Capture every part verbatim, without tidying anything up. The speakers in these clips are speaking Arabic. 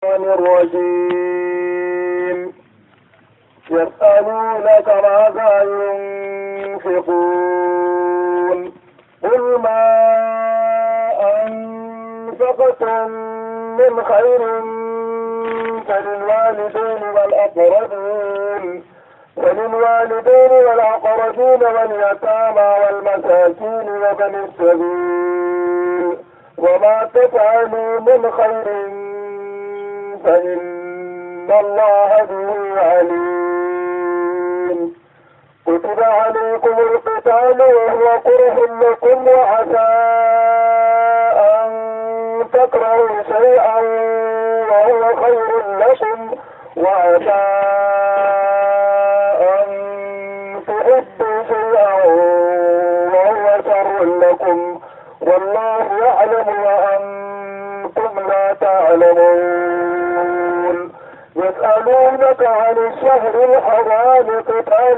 الرجيم يسألونك ماذا ينفقون قل ما أنفقتم من خير فللوالدين والأقربين وللوالدين والأقربين واليتامى والمساكين وابن السبيل وما تفعلوا من خير فإن الله به عليم. كتب عليكم القتال وهو كره لكم وعسى أن تكرهوا شيئا وهو خير لكم وعسى أن تحبوا شيئا وهو شر لكم والله يعلم وأنتم لا تعلمون. يسألونك عن الشهر الحرام قتال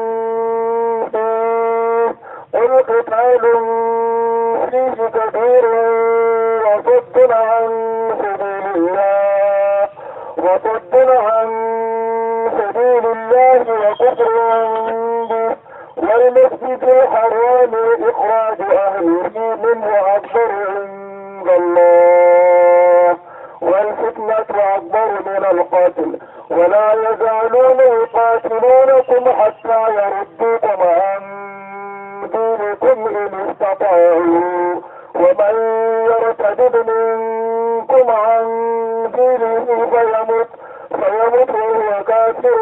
فيه قل قتال فيه كبير وصد عن سبيل الله وصد عن سبيل الله وكفر به والمسجد الحرام وإخراج أهله منه أكبر عند الله والفتنة أكبر من القتل ولا يزالون يقاتلونكم حتى يردوكم عن دينكم إن استطاعوا ومن يرتد منكم عن دينه فيمت فيمت وهو كافر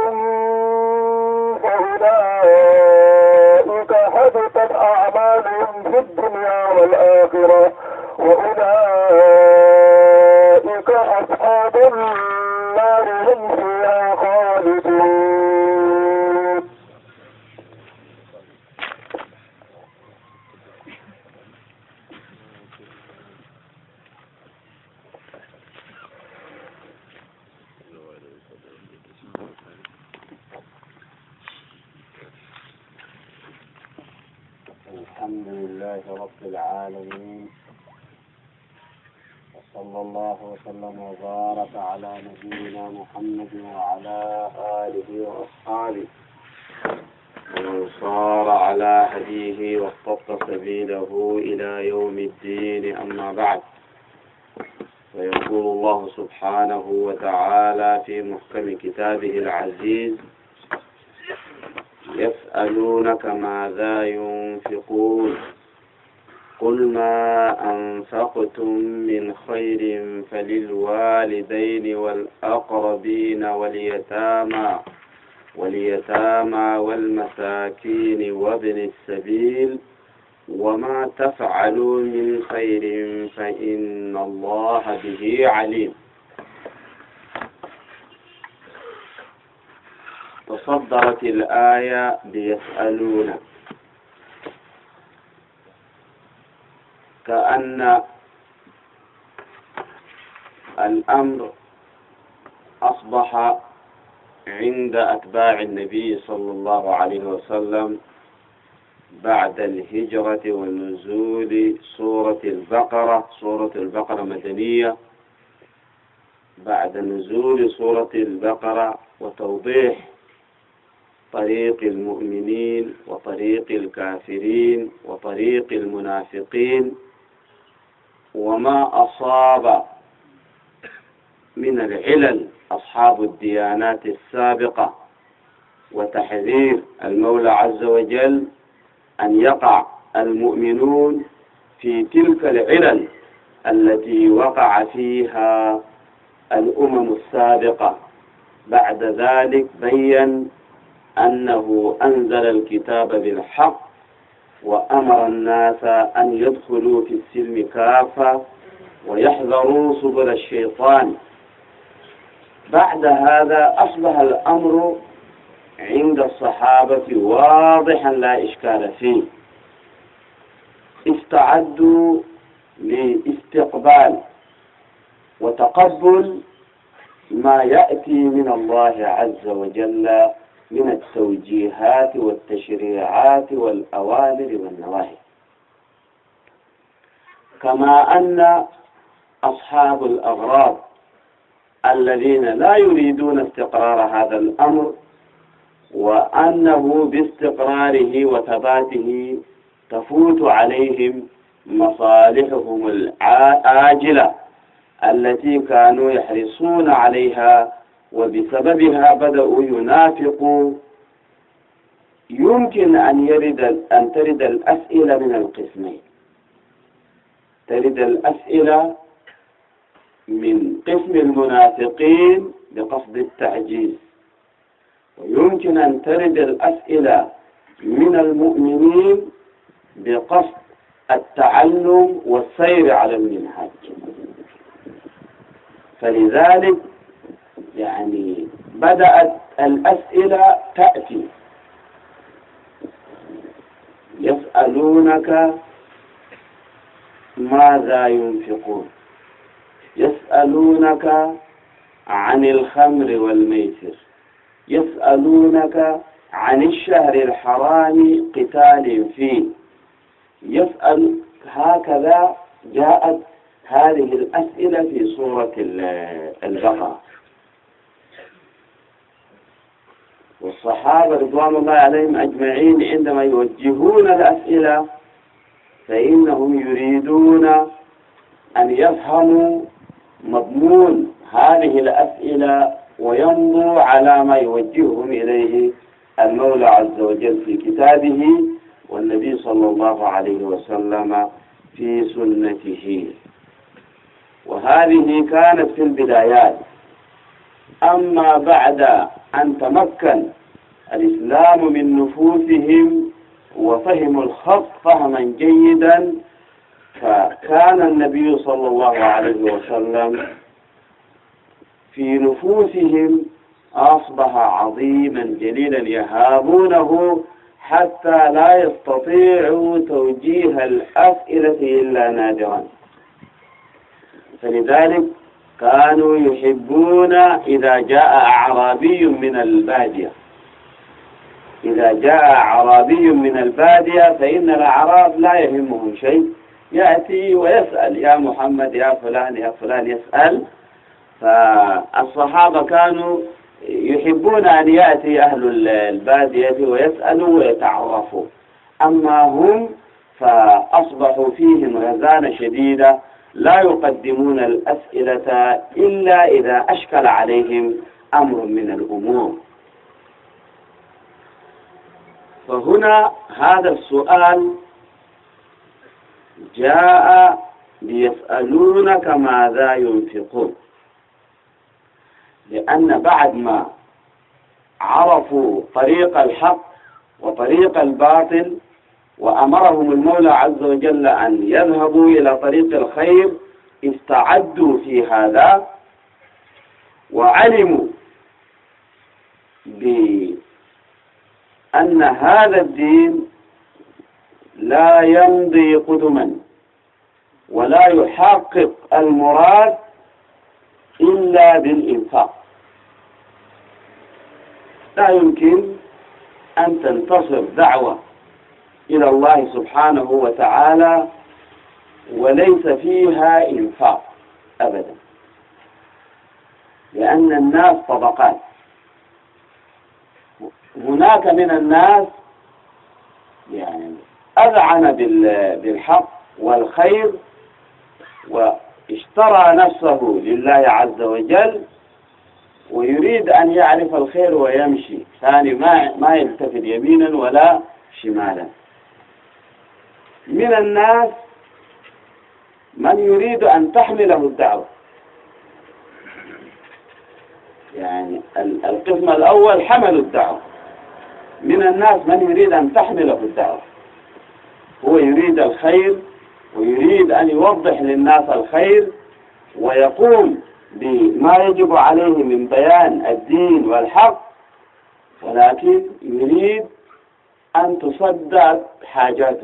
فأولئك حبطت أعمالهم في الدنيا والآخرة وأولئك أصحاب النار هم فيها خالدون. الحمد لله رب العالمين وصلى الله وسلم وبارك على نبينا محمد وعلى آله وأصحابه ومن صار على هديه واصطفى سبيله إلى يوم الدين. أما بعد، فيقول الله سبحانه وتعالى في محكم كتابه العزيز: يسألونك ماذا ينفقون قل ما أنفقتم من خير فللوالدين والأقربين واليتامى واليتامى والمساكين وابن السبيل وما تفعلوا من خير فإن الله به عليم. تصدرت الآية بيسألون، كأن الأمر أصبح عند أتباع النبي صلى الله عليه وسلم بعد الهجرة ونزول سورة البقرة. سورة البقرة مدنية. بعد نزول سورة البقرة وتوضيح طريق المؤمنين وطريق الكافرين وطريق المنافقين وما أصاب من العلل أصحاب الديانات السابقة، وتحذير المولى عز وجل أن يقع المؤمنون في تلك العلل التي وقع فيها الأمم السابقة. بعد ذلك بين أنه أنزل الكتاب بالحق وأمر الناس أن يدخلوا في السلم كافة ويحذروا سبل الشيطان. بعد هذا أصبح الأمر عند الصحابة واضحا لا إشكال فيه. استعدوا لاستقبال وتقبل ما يأتي من الله عز وجل من التوجيهات والتشريعات والأوامر والنواهي. كما أن أصحاب الأغراض الذين لا يريدون استقرار هذا الأمر، وأنه باستقراره وثباته تفوت عليهم مصالحهم العاجلة التي كانوا يحرصون عليها، وبسببها بدأوا ينافقوا. يمكن أن يرد أن ترد الأسئلة من القسمين. ترد الأسئلة من قسم المنافقين بقصد التعجيز، ويمكن أن ترد الأسئلة من المؤمنين بقصد التعلم والسير على المنهج. فلذلك يعني بدأت الأسئلة تأتي. يسألونك ماذا ينفقون، يسألونك عن الخمر والميسر، يسألونك عن الشهر الحرام قتال فيه، يسأل. هكذا جاءت هذه الأسئلة في سورة البقرة. والصحابة رضوان الله عليهم أجمعين عندما يوجهون الأسئلة فإنهم يريدون أن يفهموا مضمون هذه الأسئلة ويمضوا على ما يوجههم إليه المولى عز وجل في كتابه، والنبي صلى الله عليه وسلم في سنته. وهذه كانت في البدايات. أما بعد أن تمكن الإسلام من نفوسهم وفهموا الخط فهما جيدا، فكان النبي صلى الله عليه وسلم في نفوسهم أصبح عظيما جليلا يهابونه حتى لا يستطيعوا توجيه الأسئلة إلا نادرا. فلذلك كانوا يحبون إذا جاء أعرابي من البادية إذا جاء أعرابي من البادية فإن الأعراب لا يهمهم شيء، يأتي ويسأل يا محمد يا فلان يا فلان يسأل. فالصحابة كانوا يحبون أن يأتي أهل البادية ويسألوا ويتعرفوا. أما هم فأصبحوا فيهم رزانة شديدة، لا يقدمون الأسئلة إلا إذا أشكل عليهم أمر من الأمور. فهنا هذا السؤال جاء ليسألونك ماذا ينفقون، لأن بعد ما عرفوا طريق الحق وطريق الباطل وأمرهم المولى عز وجل أن يذهبوا إلى طريق الخير، استعدوا في هذا وعلموا بأن هذا الدين لا يمضي قدما ولا يحقق المراد إلا بالإنفاق. لا يمكن أن تنتصر دعوة إلى الله سبحانه وتعالى وليس فيها إنفاق أبدا، لأن الناس طبقات. هناك من الناس يعني أذعن بالحق والخير واشترى نفسه لله عز وجل ويريد أن يعرف الخير ويمشي، ثاني ما ما يلتفت يمينا ولا شمالا. من الناس من يريد أن تحمله الدعوة، يعني القسم الأول حملوا الدعوة. من الناس من يريد أن تحمله الدعوة، هو يريد الخير ويريد أن يوضح للناس الخير ويقوم بما يجب عليه من بيان الدين والحق، ولكن يريد أن تصدق حاجاته،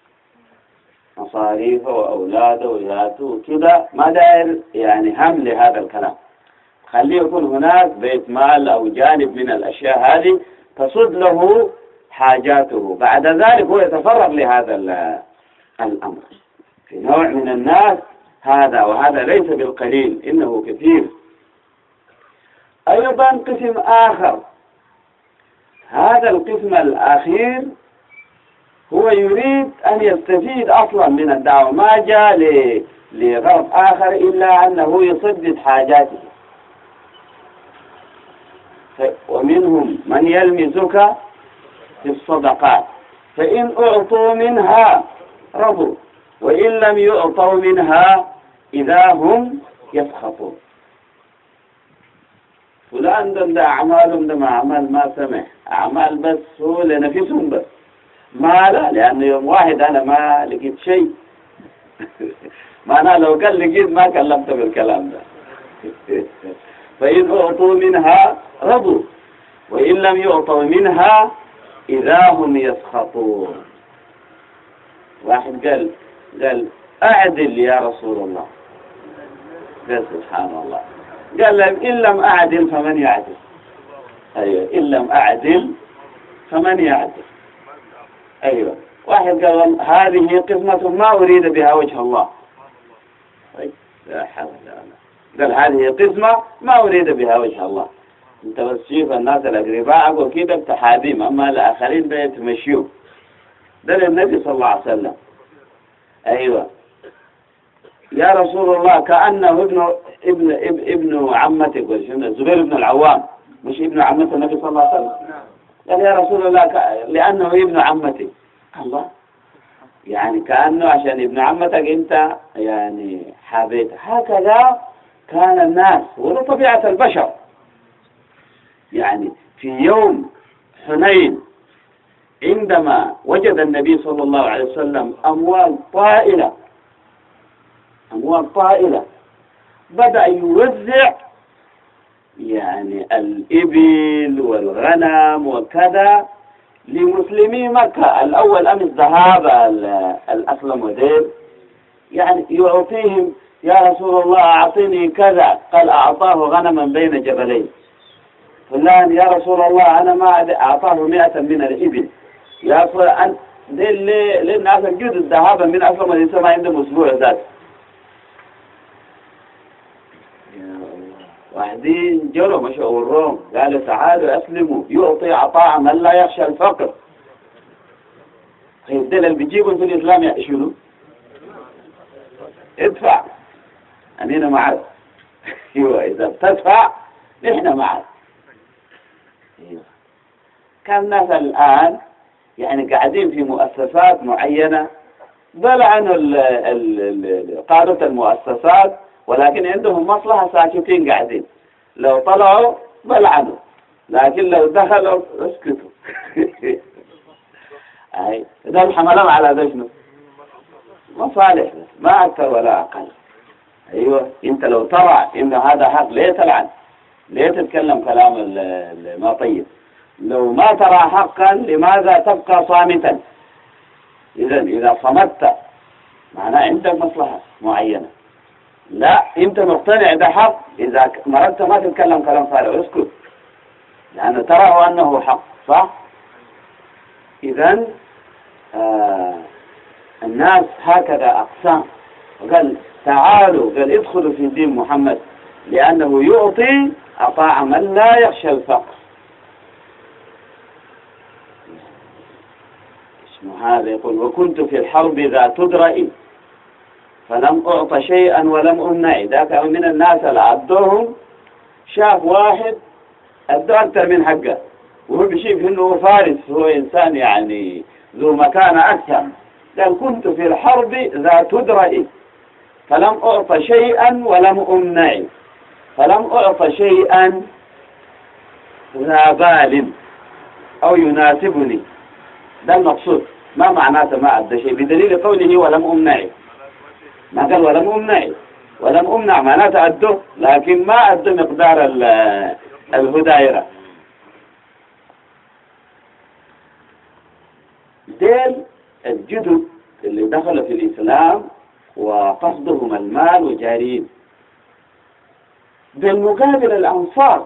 مصاريفه وأولاده وذاته وكذا، ما داير يعني هم لهذا الكلام. خليه يكون هناك بيت مال أو جانب من الأشياء هذه تصد له حاجاته، بعد ذلك هو يتفرغ لهذا الأمر. في نوع من الناس هذا، وهذا ليس بالقليل، إنه كثير أيضا قسم آخر، هذا القسم الأخير هو يريد أن يستفيد أصلا من الدعوة، ما جاء لغرض آخر إلا أنه يسدد حاجاته. ومنهم من يلمزك في الصدقات فإن أعطوا منها رضوا وإن لم يعطوا منها إذا هم يسخطون. فلان ده أعمالهم ده أعمال ما سمح، أعمال بس هو لنفسهم بس، ما لا، لأنه يوم واحد أنا ما لقيت شيء ما أنا لو قال لقيت ما كلمت بالكلام ده. فإن أعطوا منها رضوا وإن لم يعطوا منها إذا هم يسخطون. واحد قال قال أعدل يا رسول الله، قال سبحان الله، قال لهم إن لم أعدل فمن يعدل؟ أيوة، إن لم أعدل فمن يعدل؟ أيوة. واحد قال هذه قسمة ما أريد بها وجه الله. طيب لا حول ولا قوة. قال هذه قسمة ما أريد بها وجه الله. انت بس شوف الناس الأقرباء وكذا بتحابيم، أما الآخرين بيتمشيوا. ده للنبي صلى الله عليه وسلم. أيوة يا رسول الله، كأنه ابن ابن ابن, ابن عمتك، الزبير بن العوام، مش ابن عمة النبي صلى الله عليه وسلم. قال يا رسول الله لأنه ابن عمتي. الله، يعني كأنه عشان ابن عمتك أنت يعني حابيته. هكذا كان الناس، وده طبيعة البشر. يعني في يوم حنين عندما وجد النبي صلى الله عليه وسلم أموال طائلة أموال طائلة بدأ يوزع يعني الإبل والغنم وكذا لمسلمي مكة. الأول أمس ذهاب الأسلم ودير، يعني يعطيهم يا رسول الله أعطيني كذا، قال أعطاه غنما بين جبلين. فلان يا رسول الله أنا ما أعطاه مئة من الإبل. يا فلان ليه ليه الناس الجد الذهاب من أسلم ودير ما عندهم أسبوع ذات. واحدين جروا مشوا وروهم قالوا تعالوا أسلموا، يعطي عطاء من لا يخشى الفقر. طيب ده اللي بيجيبوا في الإسلام يا شنو؟ ادفع أنينا معك. ايوه إذا بتدفع نحن معك. ايوه. كان الناس الآن يعني قاعدين في مؤسسات معينة، بل عن قادة المؤسسات، ولكن عندهم مصلحة ساكتين قاعدين. لو طلعوا بلعنوا، لكن لو دخلوا اسكتوا. أي ده الحملان على ده شنو؟ مصالح ما أكثر ولا أقل. أيوة، أنت لو ترى إن هذا حق ليه تلعن؟ ليه تتكلم كلام ما طيب؟ لو ما ترى حقا لماذا تبقى صامتا؟ إذا إذا صمت معناه عندك مصلحة معينة. لا، انت مقتنع ده حق، اذا مرضت ما تتكلم كلام فارغ، اسكت، لأنه تراه انه حق، صح؟ اذا آه الناس هكذا اقسام. وقال تعالوا، قال ادخلوا في دين محمد لانه يعطي عطاء من لا يخشى الفقر. اسمه هذا يقول وكنت في الحرب ذا تدرئ فلم أعط شيئا ولم أمنع. ذاك من الناس اللي عدوهم شاف واحد أدوا أكثر من حقه، وهو بيشوف إنه فارس، هو إنسان يعني ذو مكانة أكثر. قال كنت في الحرب ذا تدرئ فلم أعط شيئا ولم أمنع. فلم أعط شيئا ذا بال أو يناسبني، ده المقصود. ما معناته ما أدى شيء؟ بدليل قوله ولم أمنع. ما قال ولم أمنع، ولم أمنع معناته أدوه، لكن ما أدوا مقدار الهدايرة. ديل الجدد اللي دخلوا في الإسلام وقصدهم المال وجارين. بالمقابل الأنصار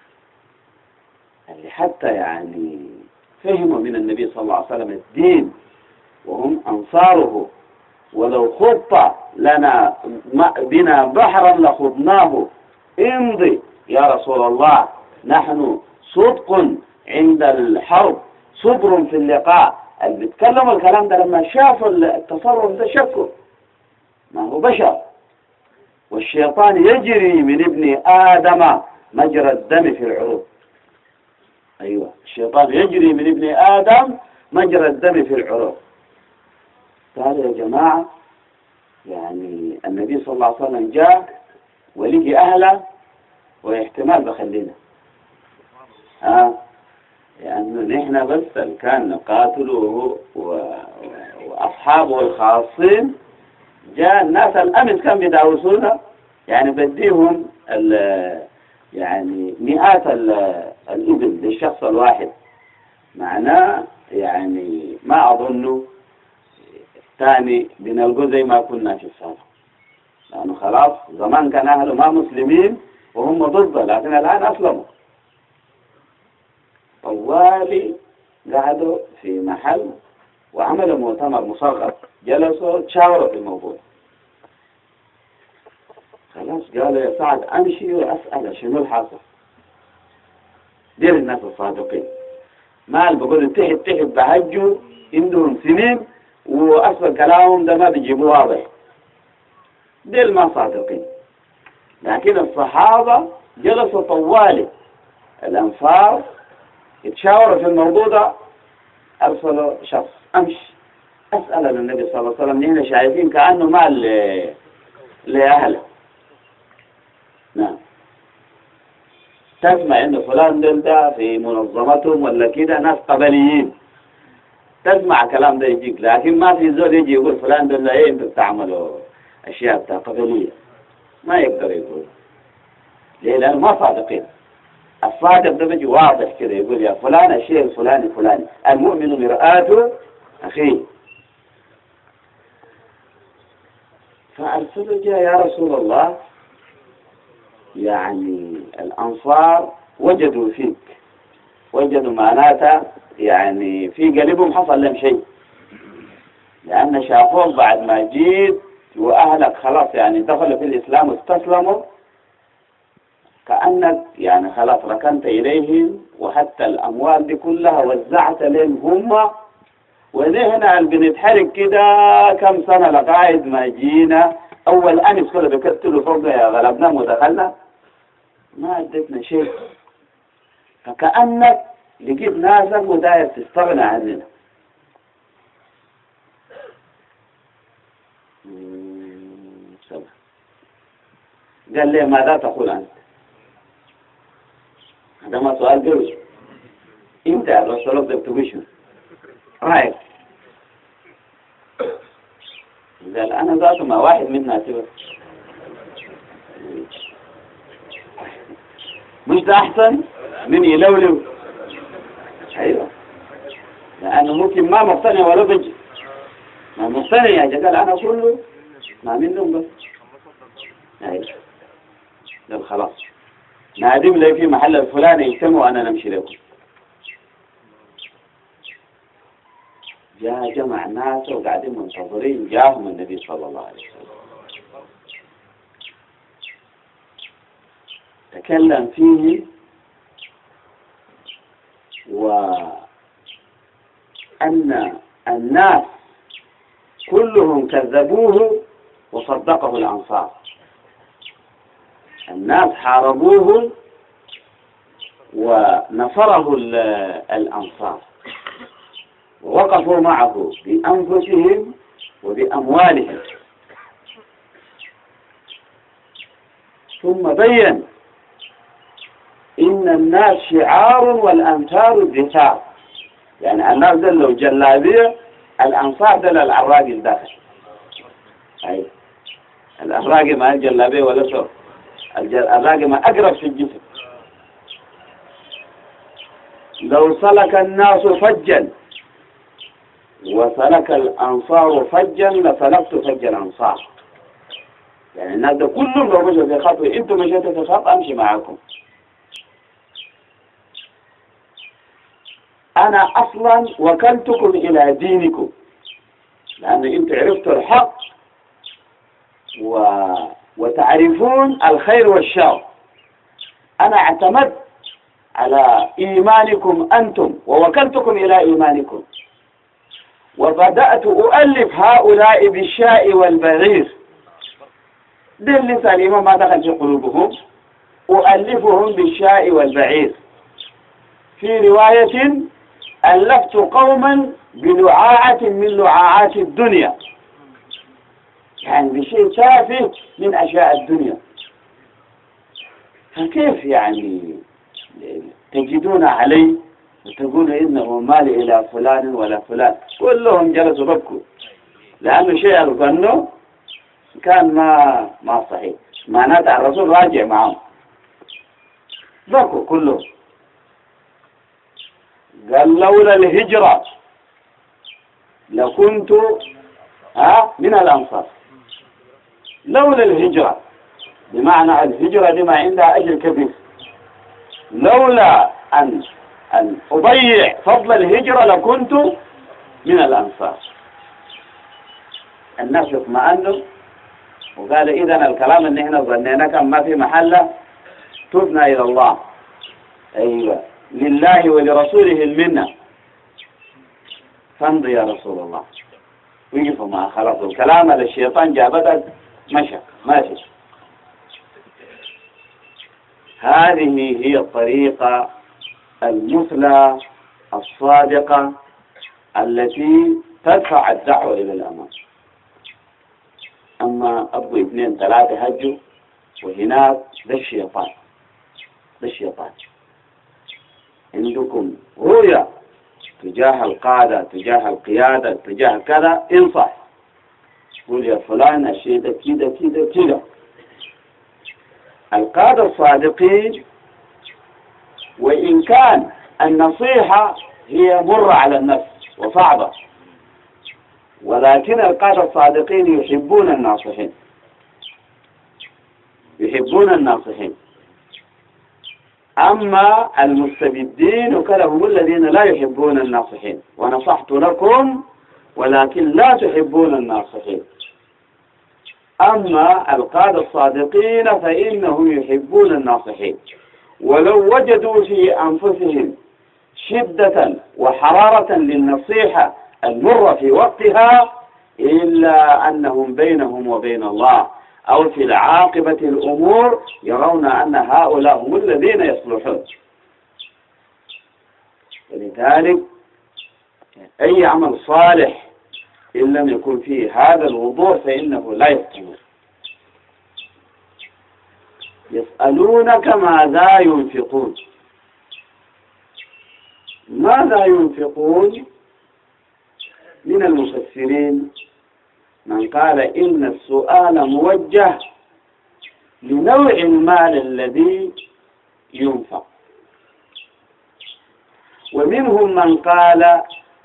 اللي حتى يعني فهموا من النبي صلى الله عليه وسلم الدين وهم أنصاره، ولو خط لنا بنا بحرا لخضناه، امضي يا رسول الله نحن صدق عند الحرب، صبر في اللقاء. اللي بيتكلم الكلام ده لما شاف التصرف ده شكه، ما هو بشر. والشيطان يجري من ابن آدم مجرى الدم في العروق. أيوة، الشيطان يجري من ابن آدم مجرى الدم في العروق. قال يا جماعة، يعني النبي صلى الله عليه وسلم جاء ولقي أهله واحتمال بخلينا آه لأنه يعني نحن بس اللي كان نقاتله وأصحابه الخاصين. جاء الناس الأمس كان بيدعوسونا، يعني بديهم يعني مئات الإبل للشخص الواحد. معناه يعني ما أظنه ثاني بنلقوا زي ما كنا في السابق، لأنه خلاص زمان كان أهله ما مسلمين وهم ضده، لكن الآن أسلموا. طوالي قعدوا في محل وعملوا مؤتمر مصغر، جلسوا تشاوروا في الموضوع. خلاص قالوا يا سعد أمشي وأسأل شنو الحاصل. دير الناس الصادقين ما اللي بقولوا تحت تحت بهجوا عندهم سنين وأصل كلامهم ده ما بيجيبوه واضح، دير ما صادقين. لكن الصحابة جلسوا طوالي الأنصار يتشاوروا في الموضوع ده. أرسلوا شخص أمشي أسأل النبي صلى الله عليه وسلم، نحن شايفين كأنه ما لأهله. نعم، تسمع إن فلان دول ده في منظمتهم ولا كده ناس قبليين، تسمع كلام ده يجيك، لكن ما في زول يجي يقول فلان دول إيه أنتوا بتعملوا أشياء بتاع قبلية، ما يقدر يقول. ليه؟ لأنه ما صادقين. الصادق ده بيجي واضح كده يقول يا فلان الشيء الفلاني فلاني، المؤمن مرآته أخيه. فأرسلوا جاء يا رسول الله، يعني الأنصار وجدوا فيك، وجدوا معناتها يعني في قلبهم حصل لهم شيء، لأن شافوك بعد ما جيت وأهلك خلاص يعني دخلوا في الإسلام واستسلموا، كأنك يعني خلاص ركنت إليهم، وحتى الأموال دي كلها وزعت لهم هم. وذهنا بنتحرك كده كم سنة لغاية ما جينا أول أمس كله بكتلوا فوق يا غلبناهم ودخلنا ما أدتنا شيء. فكأنك لقيت ناسك وداير تستغنى عننا. قال لي ماذا تقول أنت؟ هذا ما سؤال جوي. انت الرسول of the distribution رايك؟ قال انا ذاته ما واحد منا سوى، مش ده احسن من يلولو؟ ايوه، لانه ممكن ما مقتنع ولا بجي ما مقتنع يا جدال انا كله ما منهم بس. ايوه قال خلاص نادم لي في محل الفلاني يجتمعوا وأنا نمشي لكم. جاء جمع ناس وقاعدين منتظرين، جاءهم النبي صلى الله عليه وسلم تكلم فيه، وأن الناس كلهم كذبوه وصدقه الأنصار. الناس حاربوه ونصره الأنصار ووقفوا معه بأنفسهم وبأموالهم. ثم بين إن الناس شعار والأنصار الدفاع، يعني الناس دلوا جلابية، الأنصار دل العراقي الداخل. أي العراقي ما الجلابية ولا سر، العراقي ما أقرب في الجسم. لو سلك الناس فجا وسلك الأنصار فجا لسلكت فج الأنصار. يعني الناس ده كلهم لو مشوا في خط انتم مشيتوا في خط امشي معاكم. انا اصلا وكلتكم الى دينكم، لان انتم عرفتوا الحق و... وتعرفون الخير والشر. انا اعتمدت على إيمانكم أنتم ووكلتكم إلى إيمانكم، وبدأت أؤلف هؤلاء بالشاء والبعير. ده اللي سليمة ما دخل في قلوبهم، أؤلفهم بالشاء والبعير. في رواية ألفت قوما بلعاعة من لعاعات الدنيا، يعني بشيء تافه من أشياء الدنيا. فكيف يعني تجدون علي وتقول إنه مال إلى فلان ولا فلان؟ كلهم جلسوا بكوا، لأنه شيء الظنه كان ما ما صحيح، معناته الرسول راجع معهم، بكوا كلهم. قال لولا الهجرة لكنت ها من الأنصار. لولا الهجرة بمعنى الهجرة لما عندها أجر كبير، لولا أن أن أضيع فضل الهجرة لكنت من الأنصار. الناس اطمأنوا وقال إذن الكلام اللي احنا ظنينا كان ما في محله، تبنا إلى الله. أيوة، لله ولرسوله المنة، فامضي يا رسول الله. وقفوا معه خلاص، الكلام على الشيطان جابتك مشى ماشي. هذه هي الطريقة المثلى الصادقة التي تدفع الدعوة إلى الأمام. أما أبو اثنين ثلاثة هجوا وهناك ده الشيطان، ده الشيطان. عندكم رؤية تجاه القادة، تجاه القيادة، تجاه كذا، انصح، قول يا فلان الشيء ده كده كده كده. القادة الصادقين وإن كان النصيحة هي مرة على النفس وصعبة، ولكن القادة الصادقين يحبون الناصحين، يحبون الناصحين. أما المستبدين وكذا هم الذين لا يحبون الناصحين، ونصحت لكم ولكن لا تحبون الناصحين. أما القادة الصادقين فإنهم يحبون الناصحين، ولو وجدوا في أنفسهم شدة وحرارة للنصيحة المرة في وقتها، إلا أنهم بينهم وبين الله أو في العاقبة الأمور يرون أن هؤلاء هم الذين يصلحون. ولذلك أي عمل صالح إن لم يكن فيه هذا الوضوح فإنه لا يستمر. يسألونك ماذا ينفقون. ماذا ينفقون؟ من المفسرين من قال إن السؤال موجه لنوع المال الذي ينفق، ومنهم من قال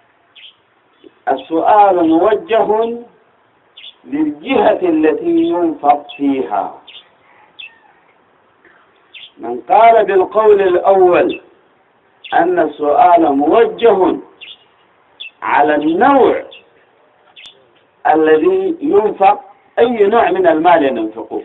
السؤال موجه للجهة التي ينفق فيها. من قال بالقول الأول أن السؤال موجه على النوع الذي ينفق، أي نوع من المال ينفقه.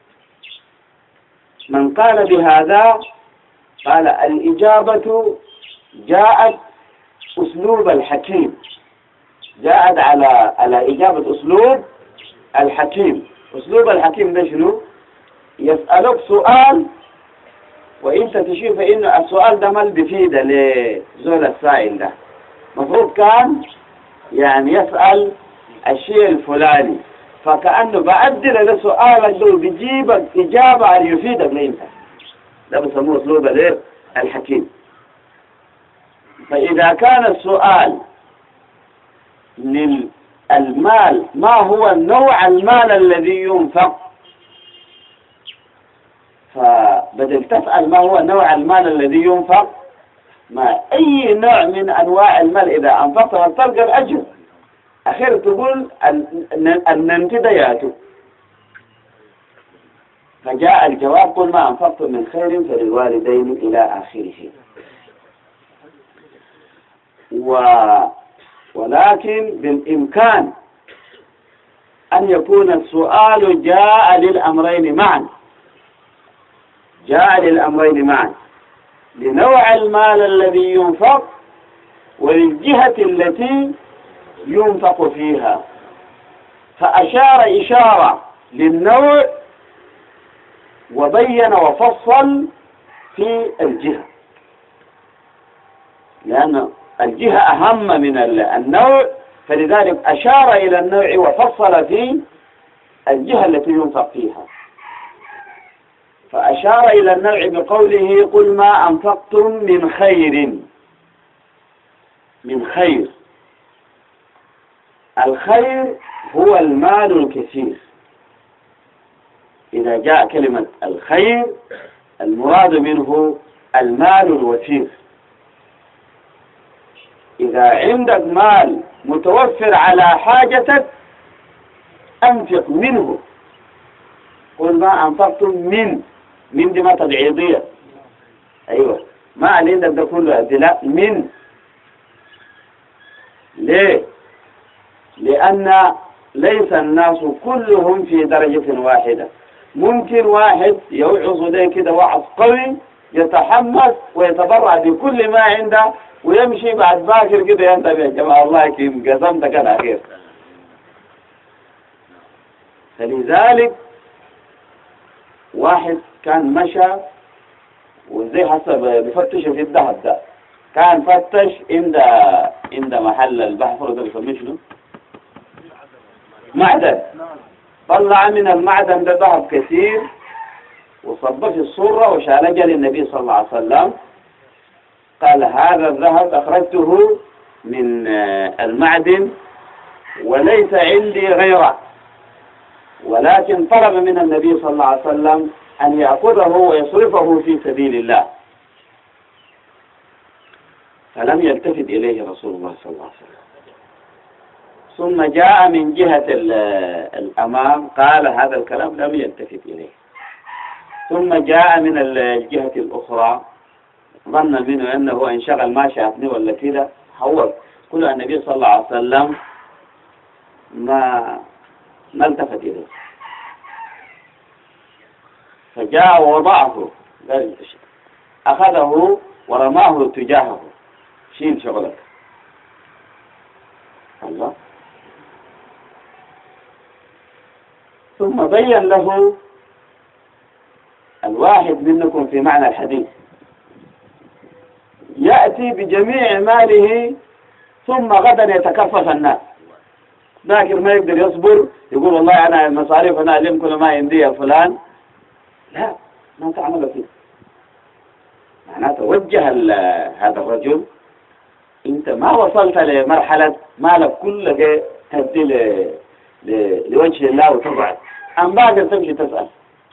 من قال بهذا قال الإجابة جاءت أسلوب الحكيم، جاءت على على إجابة أسلوب الحكيم. أسلوب الحكيم ده شنو؟ يسألك سؤال وإنت تشير فإن السؤال ده مال بفيدة لزول السائل ده، مفروض كان يعني يسأل الشيء الفلاني، فكأنه بأدل لسؤالك ده بيجيبك إجابة اللي يفيدك لإنت. ده بسموه أسلوب الحكيم. فإذا كان السؤال للمال ما هو نوع المال الذي ينفق، فبدل تسأل ما هو نوع المال الذي ينفق، ما أي نوع من أنواع المال إذا أنفقته تلقى الأجر، أخير تقول أن ننتدياته. فجاء الجواب قل ما أنفقتم من خير فللوالدين إلى آخره. و ولكن بالإمكان أن يكون السؤال جاء للأمرين معا، جاء للأمرين معا. لنوع المال الذي ينفق وللجهة التي ينفق فيها، فأشار إشارة للنوع وبين وفصل في الجهة، لأن الجهة أهم من النوع، فلذلك أشار إلى النوع وفصل في الجهة التي ينفق فيها. فأشار إلى النوع بقوله قل ما أنفقتم من خير. من خير، الخير هو المال الكثير. إذا جاء كلمة الخير المراد منه المال الوفير. إذا عندك مال متوفر على حاجتك أنفق منه. قل ما أنفقتم من من دي ما تبعيضية. أيوة، ما عندك ده كله لا من. ليه؟ لأن ليس الناس كلهم في درجة واحدة. ممكن واحد يوعظ ليه كده وعظ قوي يتحمس ويتبرع بكل ما عنده ويمشي بعد باكر كده ينتبه يا جماعة الله يكرم قسمتك كان خير. فلذلك واحد كان مشى وزي حسب بفتش في الذهب ده، كان فتش عند عند محل البحث ده بيسميه شنو؟ معدن. طلع من المعدن ده ذهب كثير وصب في الصرة وشال جل النبي صلى الله عليه وسلم. قال هذا الذهب أخرجته من المعدن وليس عندي غيره، ولكن طلب من النبي صلى الله عليه وسلم أن يأخذه ويصرفه في سبيل الله، فلم يلتفت إليه رسول الله صلى الله عليه وسلم. ثم جاء من جهة الأمام قال هذا الكلام لم يلتفت إليه. ثم جاء من الجهة الأخرى ظن منه أنه انشغل ما شافني ولا كده، هو كل النبي صلى الله عليه وسلم ما ما التفت إليه. فجاء ووضعه أخذه ورماه تجاهه، شيل شغلك. الله. ثم بين له الواحد منكم في معنى الحديث يأتي بجميع ماله ثم غدا يتكفف الناس. ذاكر ما يقدر يصبر يقول والله أنا المصاريف أنا ألم كل ما عندي يا فلان. لا، ما تعمل فيه. معناته وجه هذا الرجل أنت ما وصلت لمرحلة مالك كله تهدي لوجه الله وتبعد، أم بعد تمشي تسأل.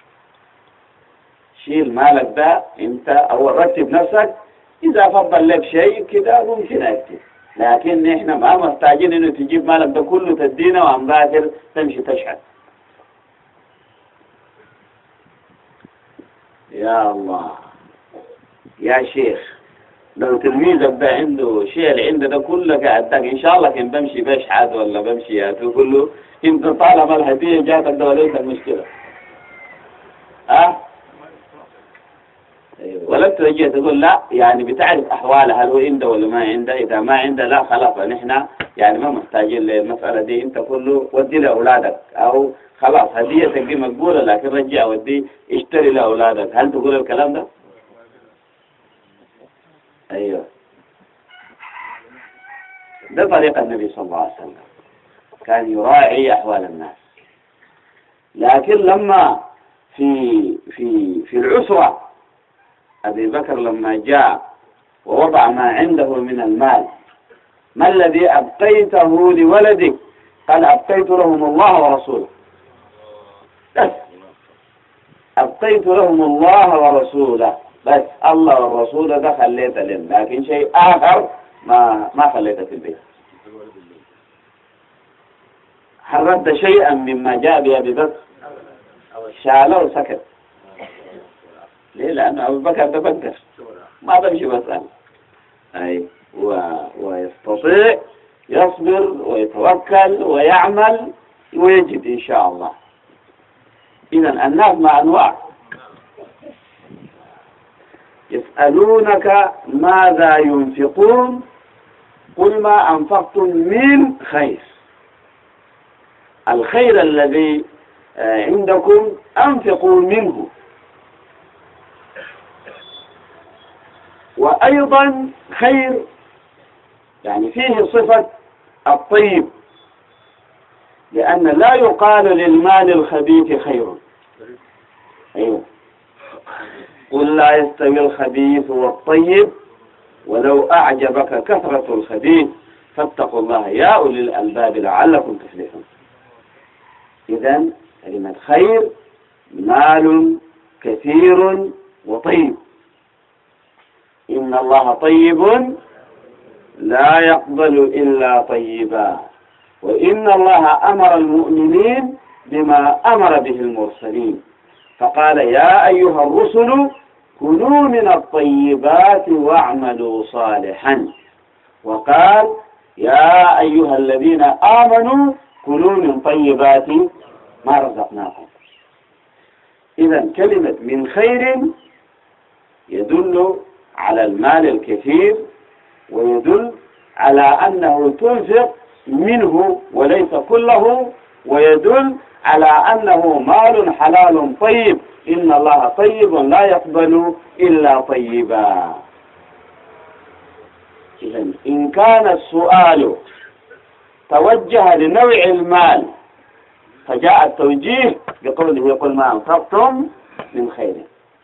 شيل مالك ده أنت أول رتب نفسك، إذا فضل لك شيء كده ممكن أكتب، لكن إحنا ما محتاجين إنه تجيب مالك ده كله تدينا وأم بعد تمشي تشحن. يا الله يا شيخ، لو تلميذك ده عنده شيء اللي عنده ده كله قاعدتك إن شاء الله كان بمشي بشحت ولا بمشي ياتو كله، انت طالما الهدية جاتك ده وليس المشكلة. أه؟ أيوه. ولا تجي تقول لا، يعني بتعرف أحواله هل هو عنده ولا ما عنده. إذا ما عنده لا خلاص نحن يعني ما محتاجين للمسألة دي، انت كله ودي لأولادك أو خلاص هديتك دي مقبولة لكن رجع ودي اشتري لأولادك. هل تقول الكلام ده؟ أيوه. ده طريقة النبي صلى الله عليه وسلم، كان يراعي أحوال الناس. لكن لما في في في العسرة أبي بكر لما جاء ووضع ما عنده من المال، ما الذي أبقيته لولدك؟ قال أبقيت لهم الله ورسوله. بس أبقيت لهم الله ورسوله، بس الله والرسول ده خليته لهم، لكن شيء آخر ما ما خليته في البيت. هل رد شيئا مما جاء بأبي بكر؟ شاله وسكت. ليه؟ لأنه أبو بكر تفكر ما تمشي مسألة. أي و... ويستطيع يصبر ويتوكل ويعمل ويجد إن شاء الله. إذن الناس مع أنواع. يسألونك ماذا ينفقون قل ما أنفقتم من خير. الخير الذي عندكم أنفقوا منه. وأيضا خير يعني فيه صفة الطيب، لأن لا يقال للمال الخبيث خير. أيوه. قل لا يستوي الخبيث والطيب ولو أعجبك كثرة الخبيث فاتقوا الله يا أولي الألباب لعلكم تفلحون. إذن كلمة خير مال كثير وطيب. إن الله طيب لا يقبل إلا طيبا، وإن الله أمر المؤمنين بما أمر به المرسلين، فقال يا أيها الرسل كلوا من الطيبات واعملوا صالحا، وقال يا أيها الذين آمنوا كلوا من طيبات ما رزقناكم. إذن كلمة من خير يدل على المال الكثير، ويدل على أنه تنفق منه وليس كله، ويدل على أنه مال حلال طيب. إن الله طيب لا يقبل إلا طيبا. إذن إن كان السؤال توجه لنوع المال فجاء التوجيه بقوله يقول ما أنفقتم من خير.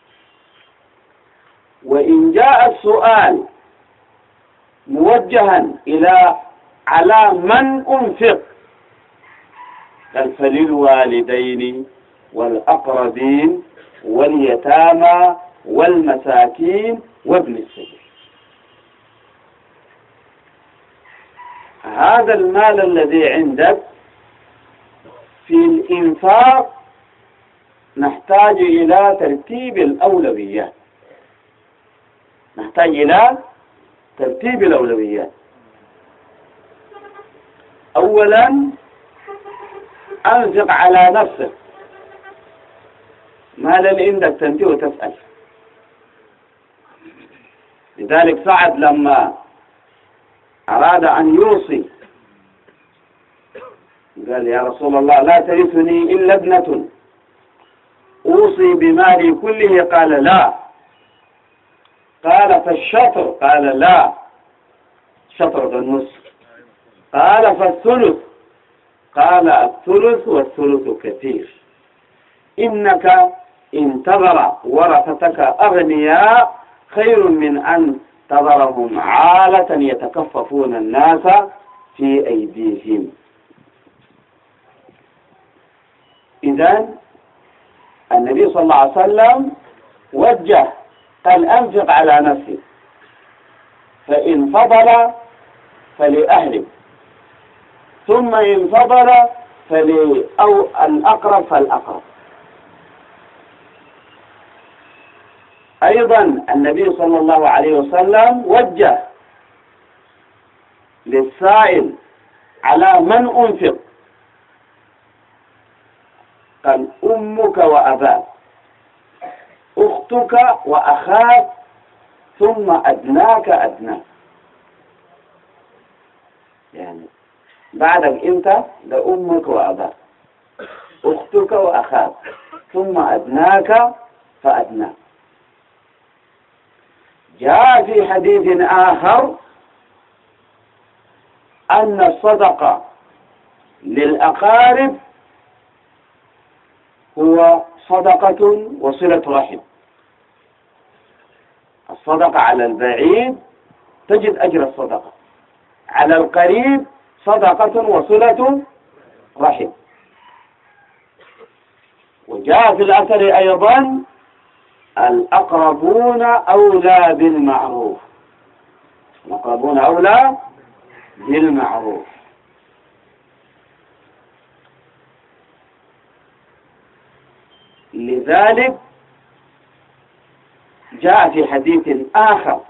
وإن جاء السؤال موجها إلى على من أنفق قال فللوالدين والأقربين واليتامى والمساكين وابن السبيل. هذا المال الذي عندك في الإنفاق نحتاج إلى ترتيب الأولويات. نحتاج إلى ترتيب الأولويات. أولا أنفق على نفسك. مال اللي عندك تنتهي وتسأل. لذلك سعد لما أراد أن يوصي قال يا رسول الله لا ترثني إلا ابنة أوصي بمالي كله. قال لا. قال فالشطر. قال لا، شطر بالنص. قال فالثلث. قال الثلث والثلث كثير. إنك إن تذر ورثتك أغنياء خير من أن تذرهم عالة يتكففون الناس في أيديهم. إذن النبي صلى الله عليه وسلم وجه قال أنفق على نفسك، فإن فضل فلأهلك، ثم إن فضل فلي أو الأقرب فالأقرب. أيضا النبي صلى الله عليه وسلم وجه للسائل على من أنفق قال أمك وأباك، أختك وأخاك، ثم أدناك أدناك. يعني بعدك أنت لأمك وأباك، أختك وأخاك، ثم أدناك فأدناك. جاء في حديث آخر أن الصدقة للأقارب هو صدقة وصلة رحم. الصدقة على البعيد تجد أجر الصدقة، على القريب صدقة وصلة رحم. وجاء في الأثر أيضا الأقربون أولى بالمعروف. الأقربون أولى بالمعروف. لذلك جاء في حديث آخر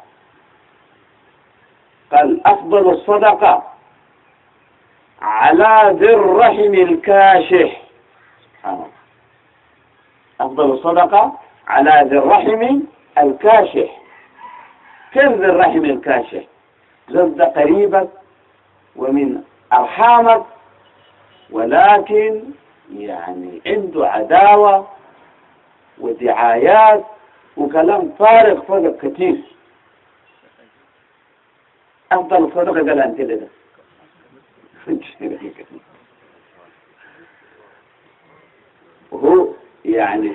قال أفضل الصدقة على ذي الرحم الكاشح. أفضل الصدقة على ذي الرحم الكاشح. كيف ذي الرحم الكاشح؟ زوج قريبك ومن أرحامك، ولكن يعني عنده عداوة ودعايات وكلام فارغ فوق كثير. أفضل صدقة قال أنت لده وهو يعني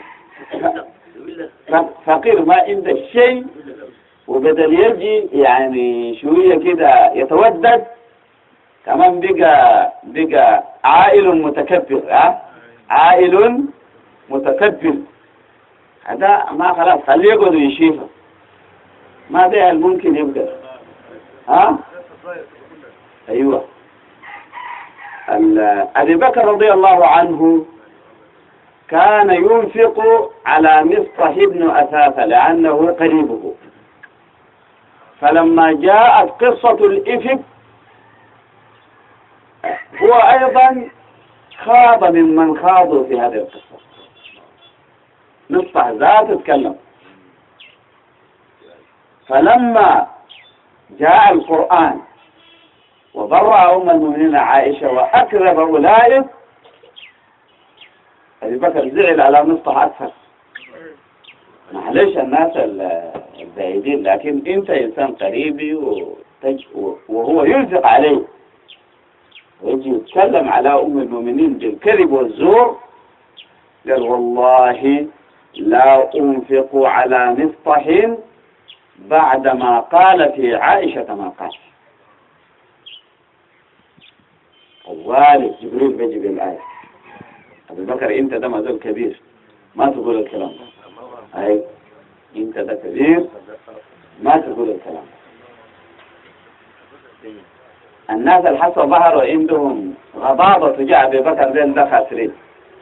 فقير ما عنده الشيء، وبدل يجي يعني شوية كده يتودد كمان بقى بقى عائل متكبر. ها عائل متكبر، هذا ما خلاص خليه يقعد ويشيفه، ما ده ممكن يبقى. ها ايوه. ابي بكر رضي الله عنه كان ينفق على مصطح بن أثاثة لأنه قريبه، فلما جاءت قصة الإفك هو أيضا خاض ممن خاضوا في هذه القصة. مصطح ذات تتكلم، فلما جاء القرآن وبرأ أم المؤمنين عائشة وأكذب أولئك، أبي بكر زعل على مصطح أكثر. معلش الناس البعيدين، لكن أنت إنسان قريبي وهو ينفق عليه ويجي يتكلم على أم المؤمنين بالكذب والزور. قال والله لا أنفق على مصطح بعدما قال في عائشة ما قال. والله جبريل بيجي بالآية، أبو بكر أنت ده مازال كبير ما تقول الكلام ده. أي أنت ده كبير ما تقول الكلام ده. الناس الحسن ظهروا عندهم غضاضة تجاه أبي بكر بين ده خاسرين.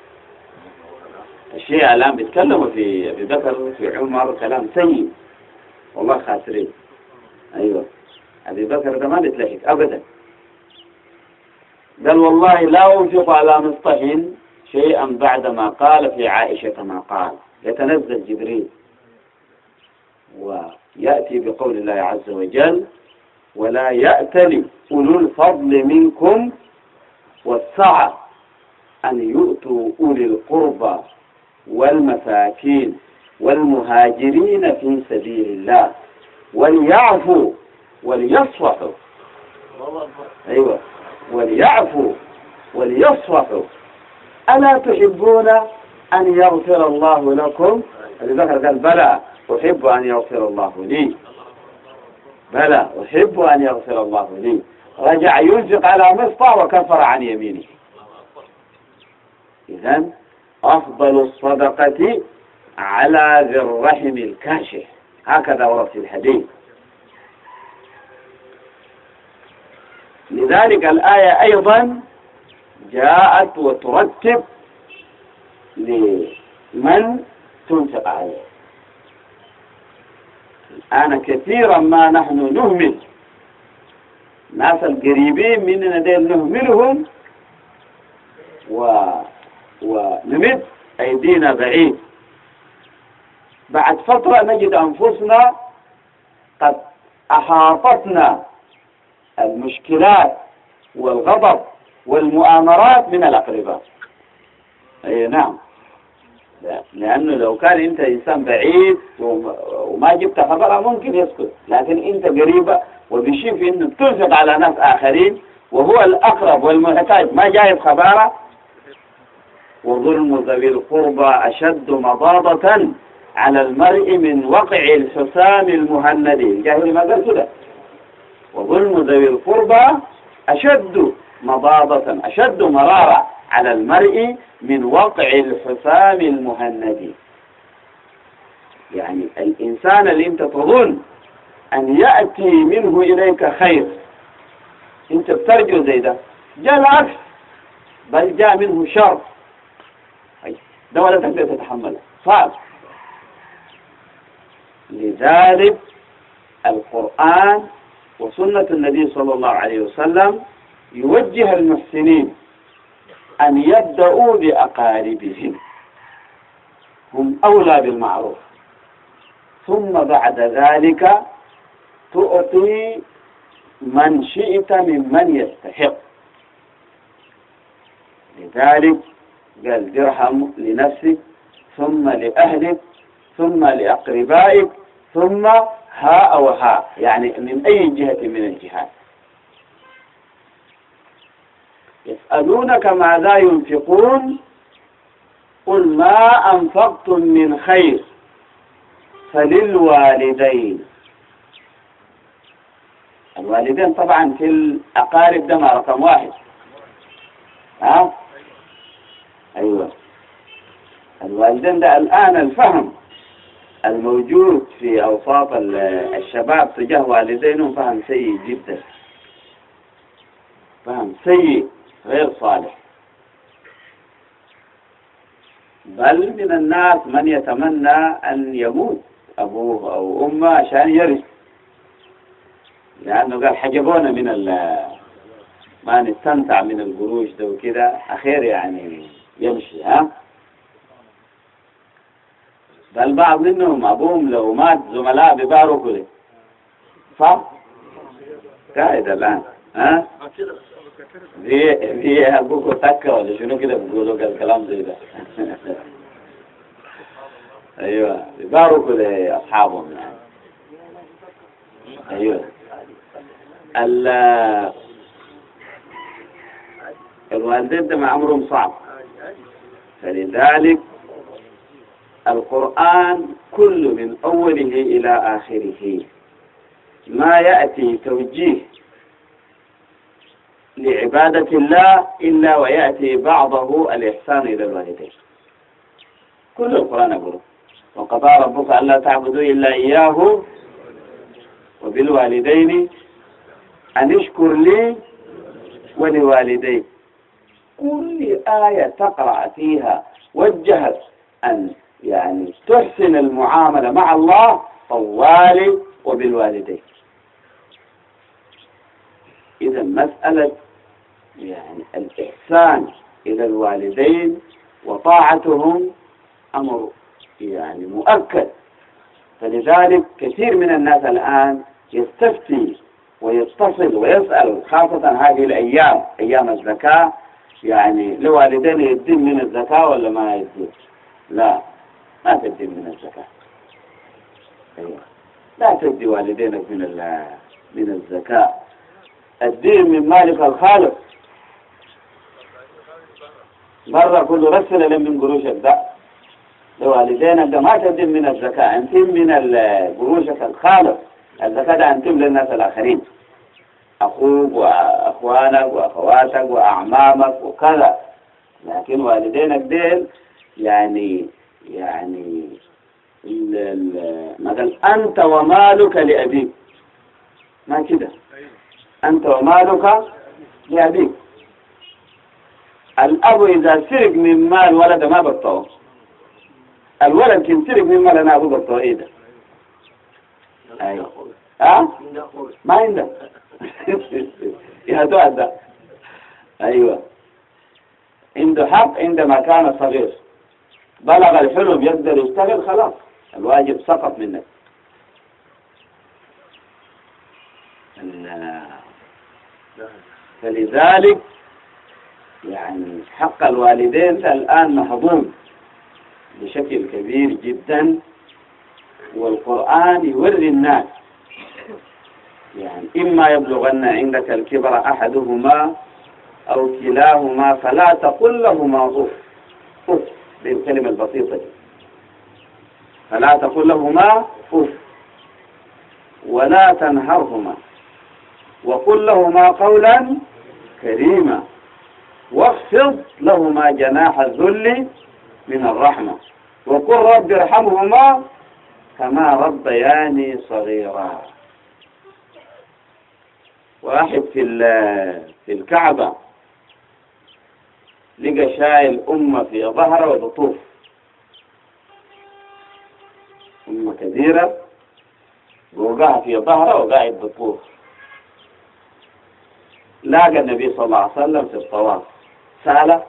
الشيعة الآن بيتكلموا في أبي بكر في عمر كلام سيء، والله خاسرين. أيوة أبي بكر ده ما بيتلحق أبدا. قال والله لا أنفق على مصطح شيئا بعدما قال في عائشة ما قال. يتنزل جبريل ويأتي بقول الله عز وجل ولا يأتل أولو الفضل منكم والسعة أن يؤتوا أولي القربى والمساكين والمهاجرين في سبيل الله وليعفوا وليصفحوا. أيوة وليعفوا وليصفحوا ألا تحبون أن يغفر الله لكم؟ أبي بكر قال بلى أحب أن يغفر الله لي، بلى أحب أن يغفر الله لي. رجع ينفق على مصطح وكفر عن يمينه. إذن أفضل الصدقة على ذي الرحم الكاشح، هكذا ورد في الحديث. لذلك الآية أيضا جاءت وترتب لمن تنفق عليه. الآن كثيرا ما نحن نهمل الناس القريبين مننا دين، نهملهم و... ونمد أيدينا بعيد. بعد فترة نجد أنفسنا قد أحاطتنا المشكلات والغضب والمؤامرات من الأقرباء. أي نعم، لأنه لو كان أنت إنسان بعيد وما جبت خبرها ممكن يسكت، لكن أنت قريبة وبيشوف إنه بتنفق على ناس آخرين وهو الأقرب والمحتاج ما جايب خبرها. وظلم ذوي القربى أشد مضاضة على المرء من وقع الحسام المهند. الجاهل ما قال كده. وظلم ذوي القربى أشد مضاضة أشد مرارة على المرء من وقع الحسام المهند. يعني الإنسان اللي أنت تظن أن يأتي منه إليك خير أنت بترجو زي ده، جاء العكس بل جاء منه شر، ده ولا تقدر تتحمله، صعب. لذلك القرآن وسنة النبي صلى الله عليه وسلم يوجه المحسنين أن يبدأوا بأقاربهم، هم أولى بالمعروف، ثم بعد ذلك تعطي من شئت ممن يستحق. لذلك قال درهم لنفسك، ثم لأهلك، ثم لأقربائك، ثم ها وها، يعني من أي جهة من الجهات. يسألونك ماذا ينفقون قل ما أنفقتم من خير فللوالدين. الوالدين طبعا في الأقارب ده ما رقم واحد. ها؟ أيوة، الوالدين ده الآن الفهم الموجود في أوساط الشباب تجاه والدينهم فهم سيء جدا، فهم سيء غير صالح. بل من الناس من يتمنى أن يموت أبوه أو أمه عشان يرث، لأنه قال حجبونا من ما نستمتع من القروش ده وكده، أخير يعني يمشي. ها؟ بل بعض منهم أبوهم لو مات زملاء بيباركوا له، صح؟ قاعدة الآن. ها؟ في في أبوك تكة ولا شنو كده بيقولوا الكلام زي ده. أيوة، بيباركوا لأصحابهم يعني. أيوة. الوالدين ده مع أمرهم صعب، فلذلك القرآن كل من أوله إلى آخره ما يأتي توجيه لعبادة الله إلا ويأتي بعضه الإحسان إلى الوالدين. كل القرآن يقول وقضى ربك ألا تعبدوا إلا إياه وبالوالدين أن اشكر لي ولوالديك. كل آية تقرأ فيها وجهت أن يعني تحسن المعاملة مع الله طوالي وبالوالدين. إذا مسألة يعني الإحسان إلى الوالدين وطاعتهم أمر يعني مؤكد. فلذلك كثير من الناس الآن يستفتي ويتصل ويسأل، خاصة هذه الأيام أيام الزكاة، يعني لوالدين يدين من الزكاة ولا ما يدين؟ لا، ما تدين من الزكاة. أيوة. لا تدي والدينك من من الزكاة. الدين من مالك الخالق. مرة كل رسل لم من قروشك ده لوالدينك ده ما تدين من الزكاة، أنت من قروشك الخالق. الزكاة ده أنتم للناس الآخرين، أخوك وأخوانك وأخواتك وأعمامك وكذا. لكن والدينك ديل يعني يعني مثلا أنت ومالك لأبيك، ما كده، أنت ومالك لأبيك. الأب إذا سرق من مال ولد ما بطوه، الولد كن سرق من مال أنا أبو بطوه. إيه ده؟ أيوه. ها؟ ما عنده. يا ده. أيوه، عنده حق عندما كان صغير، بلغ الحلم يقدر يشتغل، خلاص الواجب سقط منك. فلذلك يعني حق الوالدين الآن مهضوم بشكل كبير جدا، والقرآن يوري الناس يعني إما يبلغن عندك الكبر أحدهما أو كلاهما فلا تقل لهما أف. أف بالكلمة البسيطة دي، فلا تقل لهما أف ولا تنهرهما وقل لهما قولا كريما واخفض لهما جناح الذل من الرحمة وقل رب ارحمهما كما ربياني صغيرا. واحد في في الكعبة لقى شايل أمه في ظهره وبطوف، أمه كبيرة ووقعها في ظهره وقاعد بطوف. لاقى النبي صلى الله عليه وسلم في الطواف، سأله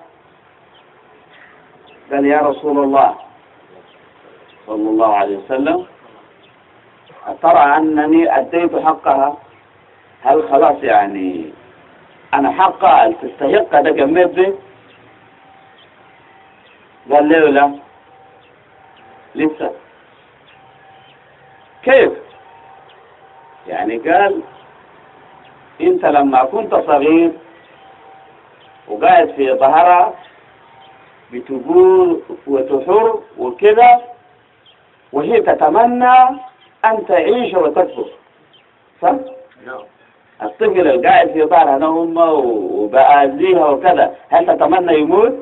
قال يا رسول الله صلى الله عليه وسلم ترى أنني أديت حقها؟ هل خلاص يعني أنا حقها تستحق ده كميت به؟ قال له لا، لسه. كيف؟ يعني قال انت لما كنت صغير وقاعد في ظهرها بتقول وتحر وكذا، وهي تتمنى أن تعيش وتكبر، صح؟ الطفل القاعد في ظهرها أنا أمه وبأذيها وكذا، هل تتمنى يموت؟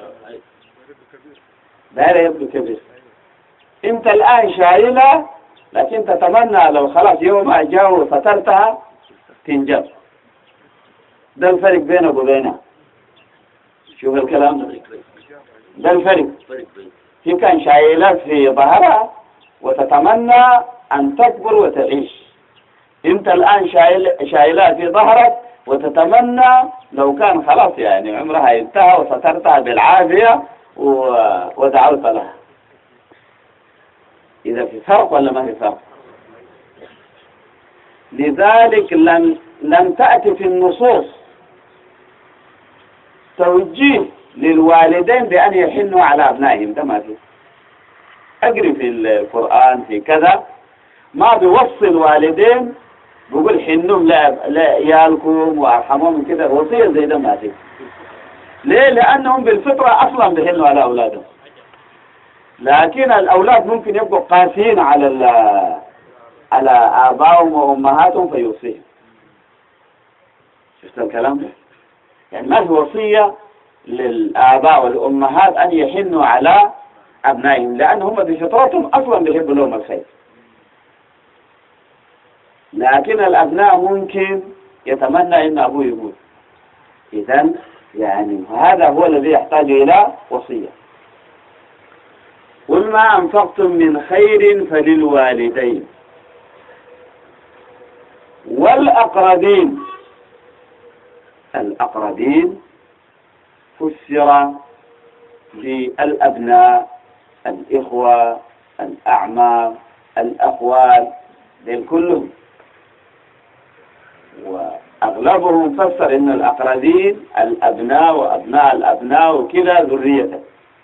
لا لا، يبدو كبير. انت الآن شايلة لكن تتمنى لو خلاص يوم أجاو وفترتها تنجب. ده الفرق بينك وبينها. شوف الكلام ده، ده الفرق. هي كان شايلة في ظهرها وتتمنى أن تكبر وتعيش. انت الآن شايل شايلها في ظهرك وتتمنى لو كان خلاص يعني عمرها انتهى وسترتها بالعافية ودعوت لها. إذا في فرق ولا ما في فرق؟ لذلك لم لم تأتي في النصوص توجيه للوالدين بأن يحنوا على أبنائهم، ده ما في. أقري في القرآن في كذا ما بيوصي الوالدين بيقول حنهم لعيالكم وارحموهم كده، وصية زي ده ما في. ليه؟ لأنهم بالفطرة أصلا بيحنوا على أولادهم، لكن الأولاد ممكن يبقوا قاسيين على على آبائهم وأمهاتهم فيوصيهم. شفت الكلام ده؟ يعني ما في وصية للآباء والأمهات أن يحنوا على أبنائهم، لأنهم بفطرتهم أصلا بيحبوا لهم الخير. لكن الأبناء ممكن يتمنى أن أبوه يموت. إذن يعني هذا هو الذي يحتاج إلى وصية. قل ما أنفقتم من خير فللوالدين والأقربين. الأقربين فسر بالأبناء، الإخوة، الأعمام، الأخوال، دين كلهم. وأغلبهم فسر إن الأقربين الأبناء وأبناء الأبناء وكذا ذرية.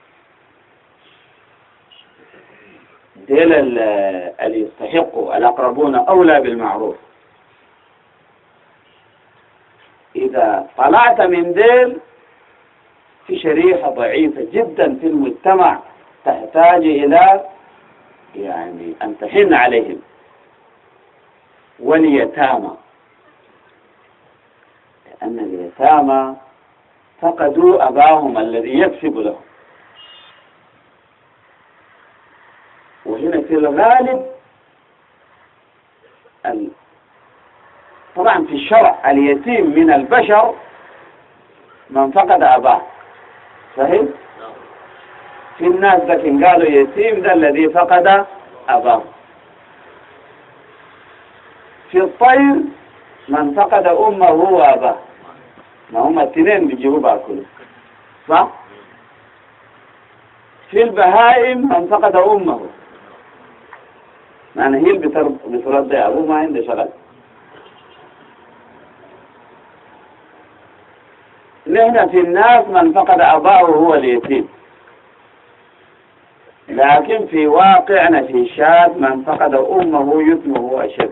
ديل اللي يستحقوا، الأقربون أولى بالمعروف. إذا طلعت من ديل في شريحة ضعيفة جدا في المجتمع تحتاج إلى يعني أن تحن عليهم. واليتامى، لأن اليتامى فقدوا أباهم الذي يكسب لهم. وهنا في الغالب طبعا في الشرع اليتيم من البشر من فقد أباه، صحيح؟ في الناس لكن قالوا يتيم ده الذي فقد أباه. في الطير من فقد أمه وأباه، ما هم الاثنين بيجيبوا باكله، صح؟ في البهائم من فقد أمه، معنى هي اللي بترضي أبوه، ما عنده شغل. نحن في الناس من فقد أباه هو اليتيم، لكن في واقعنا في شاة من فقد أمه يتمه أشد.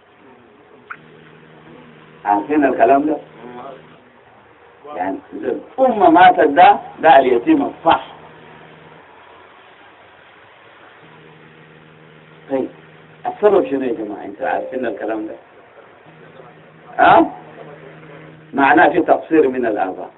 عارفين الكلام ده؟ يعني أمه ماتت، ده ده اليتيم الصح. طيب السبب شنو يا جماعة؟ انتوا عارفين الكلام ده؟ ها؟ أه؟ معناه في تقصير من الآباء،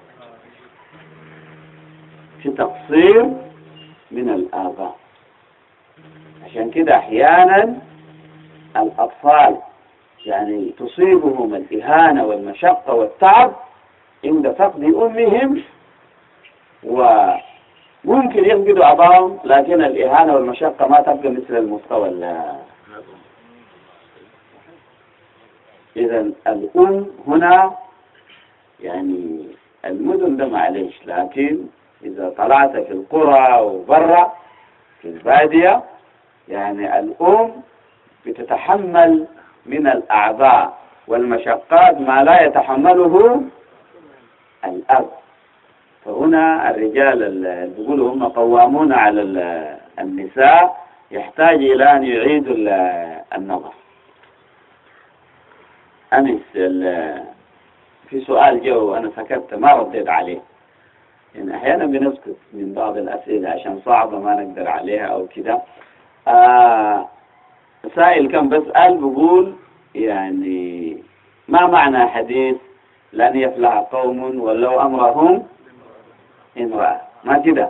في تقصير من الآباء. عشان كده أحيانا الأطفال يعني تصيبهم الإهانة والمشقة والتعب عند فقد أمهم، وممكن يفقدوا أباهم لكن الإهانة والمشقة ما تبقى مثل المستوى. إذا الأم هنا يعني المدن ده معليش، لكن إذا طلعت في القرى وبرا في البادية يعني الأم بتتحمل من الأعضاء والمشقات ما لا يتحمله الأب. فهنا الرجال اللي بيقولوا هم قوامون على النساء يحتاج إلى أن يعيدوا النظر. أنس في سؤال جو أنا سكت ما رديت عليه، يعني أحيانا بنسكت من بعض الأسئلة عشان صعبة ما نقدر عليها أو كده. آه سائل كان بسأل بقول يعني ما معنى حديث لن يفلح قوم ولو أمرهم امرأة؟ ما كده.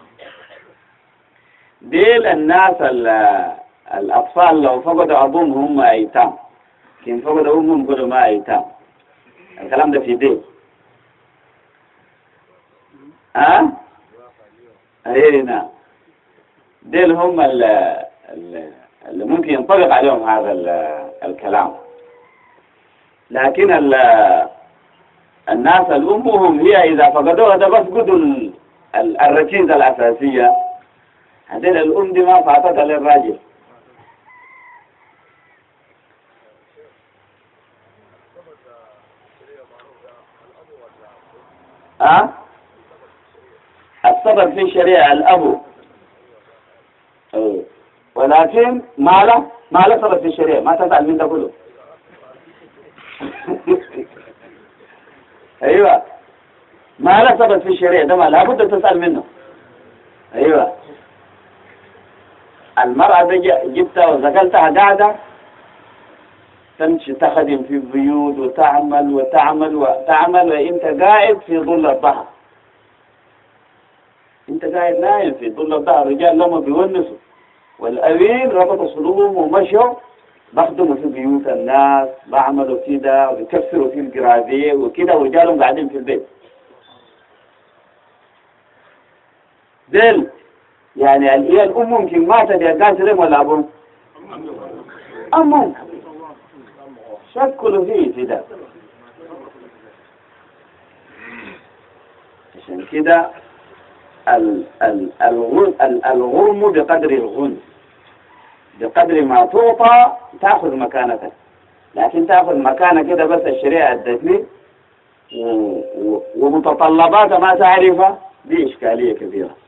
ديل الناس الأطفال لو فقدوا أبوهم هم أيتام، كين فقدوا أمهم قالوا ما أيتام. الكلام ده في ديل. ها؟ أيه نعم. ديل هم اللي, اللي ممكن ينطبق عليهم هذا الكلام. لكن الناس الأمهم هي إذا فقدوها ده بفقدوا الركيزة الأساسية. هذين الأم دي ما فاتتها للراجل. ها؟ السبب في الشريعة الأب، ولكن ما له ما له سبب في الشريعة، ما تسأل من ده كله. أيوة، ما له سبب في الشريعة ده ما لابد تسأل منه. أيوة، المرأة دي جبتها وزكلتها قاعدة تمشي تخدم في البيوت وتعمل وتعمل وتعمل وانت قاعد في ظل الظهر. انت قاعد نايم في ظل الظهر. الرجال لما بيونسوا والأبين ربطوا صلوبهم ومشوا بخدموا في بيوت الناس، بعملوا كده وبيكسروا في الجرادية وكده، ورجالهم قاعدين في البيت. دل يعني هي الأم ممكن ماتت يا قاسرين ولا أبوهم؟ أمهم شكلوا فيه في ده. عشان كده الغرم بقدر الغن، بقدر ما تعطى تأخذ مكانتك. لكن تأخذ مكانة كده بس الشريعة ادتني ومتطلبات ما تعرفها، دي إشكالية كبيرة.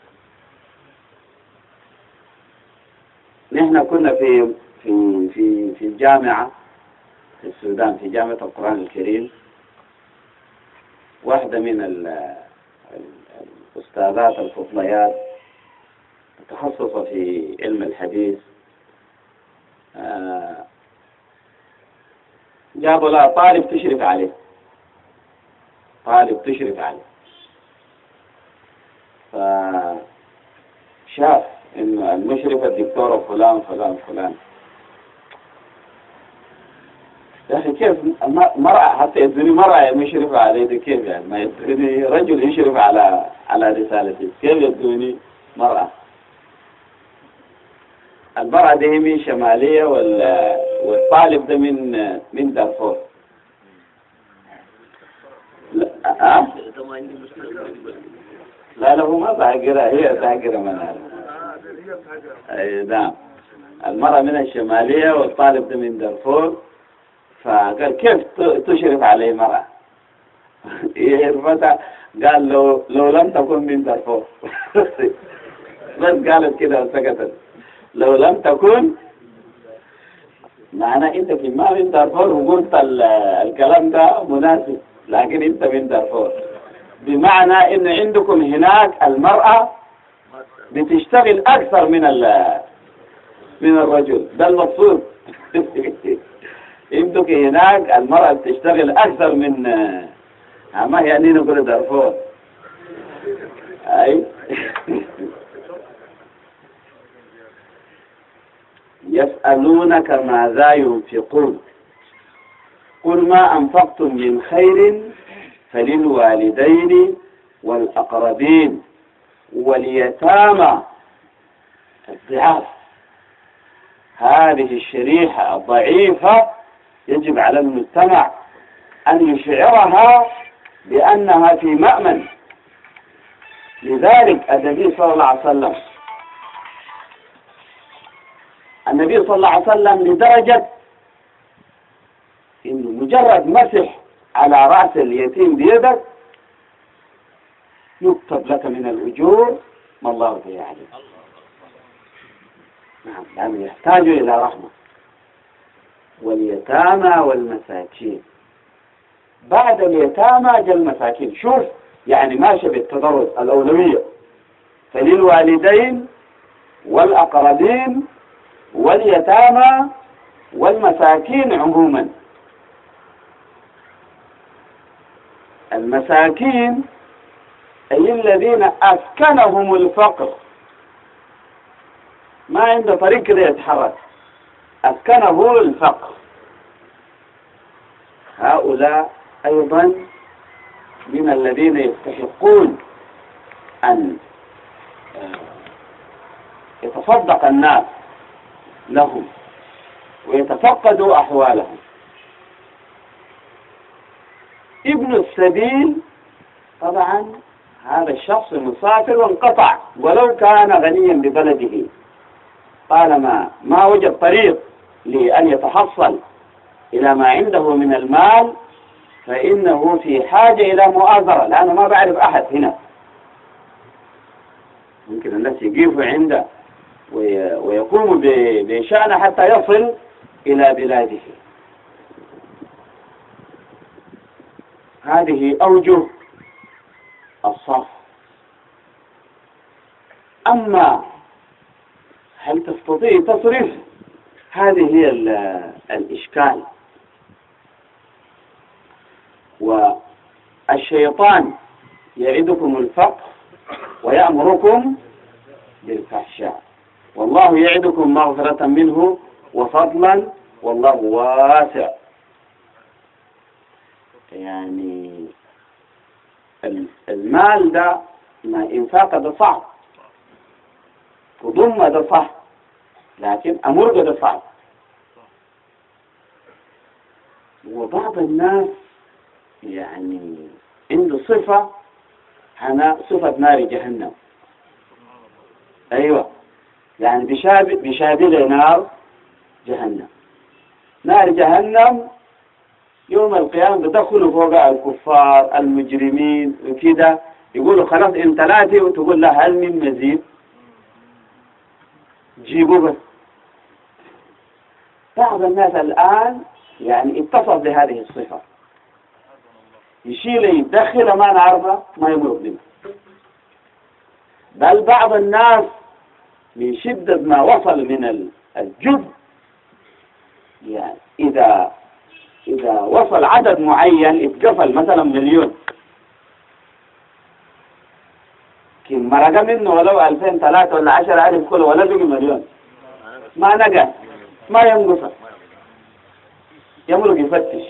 نحن كنا في في في في الجامعة في السودان، في جامعة القرآن الكريم. واحدة من الأستاذات الفضليات متخصصة في علم الحديث، جابوا لها طالب تشرف عليه، طالب تشرف عليه. فشاف إنه المشرف الدكتور فلان فلان فلان. يا أخي كيف مرأة حتى يدوني مرأة مشرف عليه؟ ده كيف يعني؟ ما يدوني رجل يشرف على على رسالتي، كيف يدوني مرأة؟ المرأة دي من شمالية والطالب ده من من دارفور. لا أه؟ لا لا هو ما ظاهرة، هي ظاهرة منها. أي نعم، المرأة من الشمالية والطالب ده من دارفور. فقال كيف تشرف عليه مرأة؟ يرفتها قال لو لو لم تكن من دارفور. بس قالت كده وسكتت. لو لم تكن معناه انت في ما من دارفور وقلت الكلام ده مناسب، لكن انت من دارفور بمعنى ان عندكم هناك المرأة بتشتغل اكثر من من الرجل، ده المقصود. عندك هناك المرأة بتشتغل اكثر من ما يعني نقول دارفور. اي يسألونك ماذا ينفقون قل ما أنفقتم من خير فللوالدين والأقربين واليتامى. الضعاف، هذه الشريحة الضعيفة يجب على المجتمع أن يشعرها بأنها في مأمن. لذلك النبي صلى الله عليه وسلم النبي صلى الله عليه وسلم لدرجة إنه مجرد مسح على رأس اليتيم بيدك يكتب لك من الأجور ما الله به عليه. نعم، لأنه يحتاج إلى رحمة. واليتامى والمساكين، بعد اليتامى جاء المساكين. شوف يعني ماشي بالتدرج، الأولوية فللوالدين والأقربين واليتامى والمساكين عموما. المساكين أي الذين أسكنهم الفقر، ما عنده طريق كده يتحرك، أسكنه الفقر. هؤلاء أيضا من الذين يستحقون أن يتصدق الناس لهم ويتفقدوا أحوالهم. ابن السبيل طبعا هذا الشخص مسافر وانقطع، ولو كان غنيا ببلده طالما ما وجد طريق لأن يتحصل إلى ما عنده من المال فإنه في حاجة إلى مؤازرة، لأنه ما بعرف أحد هنا. ممكن الناس يقيفوا عنده ويقوموا بشأنه حتى يصل إلى بلاده. هذه أوجه الصرف. أما هل تستطيع تصرف؟ هذه هي الإشكال. والشيطان يعدكم الفقر ويأمركم بالفحشاء، والله يعدكم مغفرة منه وفضلا والله واسع. يعني المال ده ما إنفاق ده صعب، تضم ده صح، لكن أمر ده صعب. وبعض الناس يعني عنده صفة، هنا صفة نار جهنم. أيوة، يعني بشابه بشابه نار جهنم. نار جهنم يوم القيامة بدخلوا فوق الكفار المجرمين وكذا، يقولوا خلاص انت ثلاثة، وتقول له هل من مزيد؟ جيبوا بس. بعض الناس الآن يعني اتصف بهذه الصفة، يشيل يدخل ما نعرفه ما يمرق منه. بل بعض الناس من شدة ما وصل من الجبن، يعني إذا إذا وصل عدد معين اتقفل مثلا مليون، كم مرق منه ولو ألفين ثلاثة ولا عشر ألف كله ولا بقي مليون، ما نقص ما ينقص، يمرق يفتش،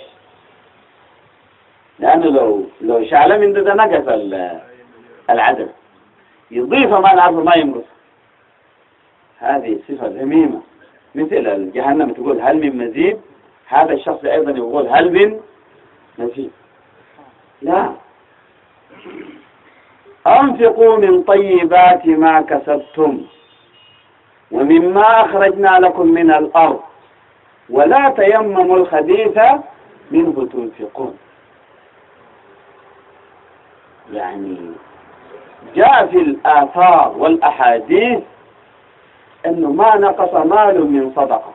لأنه لو لو شعل من ده نقص العدد، يضيف ما نعرفه ما ينقص. هذه صفة ذميمة. مثل الجهنم تقول هل من مزيد، هذا الشخص أيضا يقول هل من مزيد. لا، أنفقوا من طيبات ما كسبتم ومما أخرجنا لكم من الأرض ولا تيمموا الخبيث منه تنفقون. يعني جاء في الآثار والأحاديث أنه ما نقص مال من صدقة،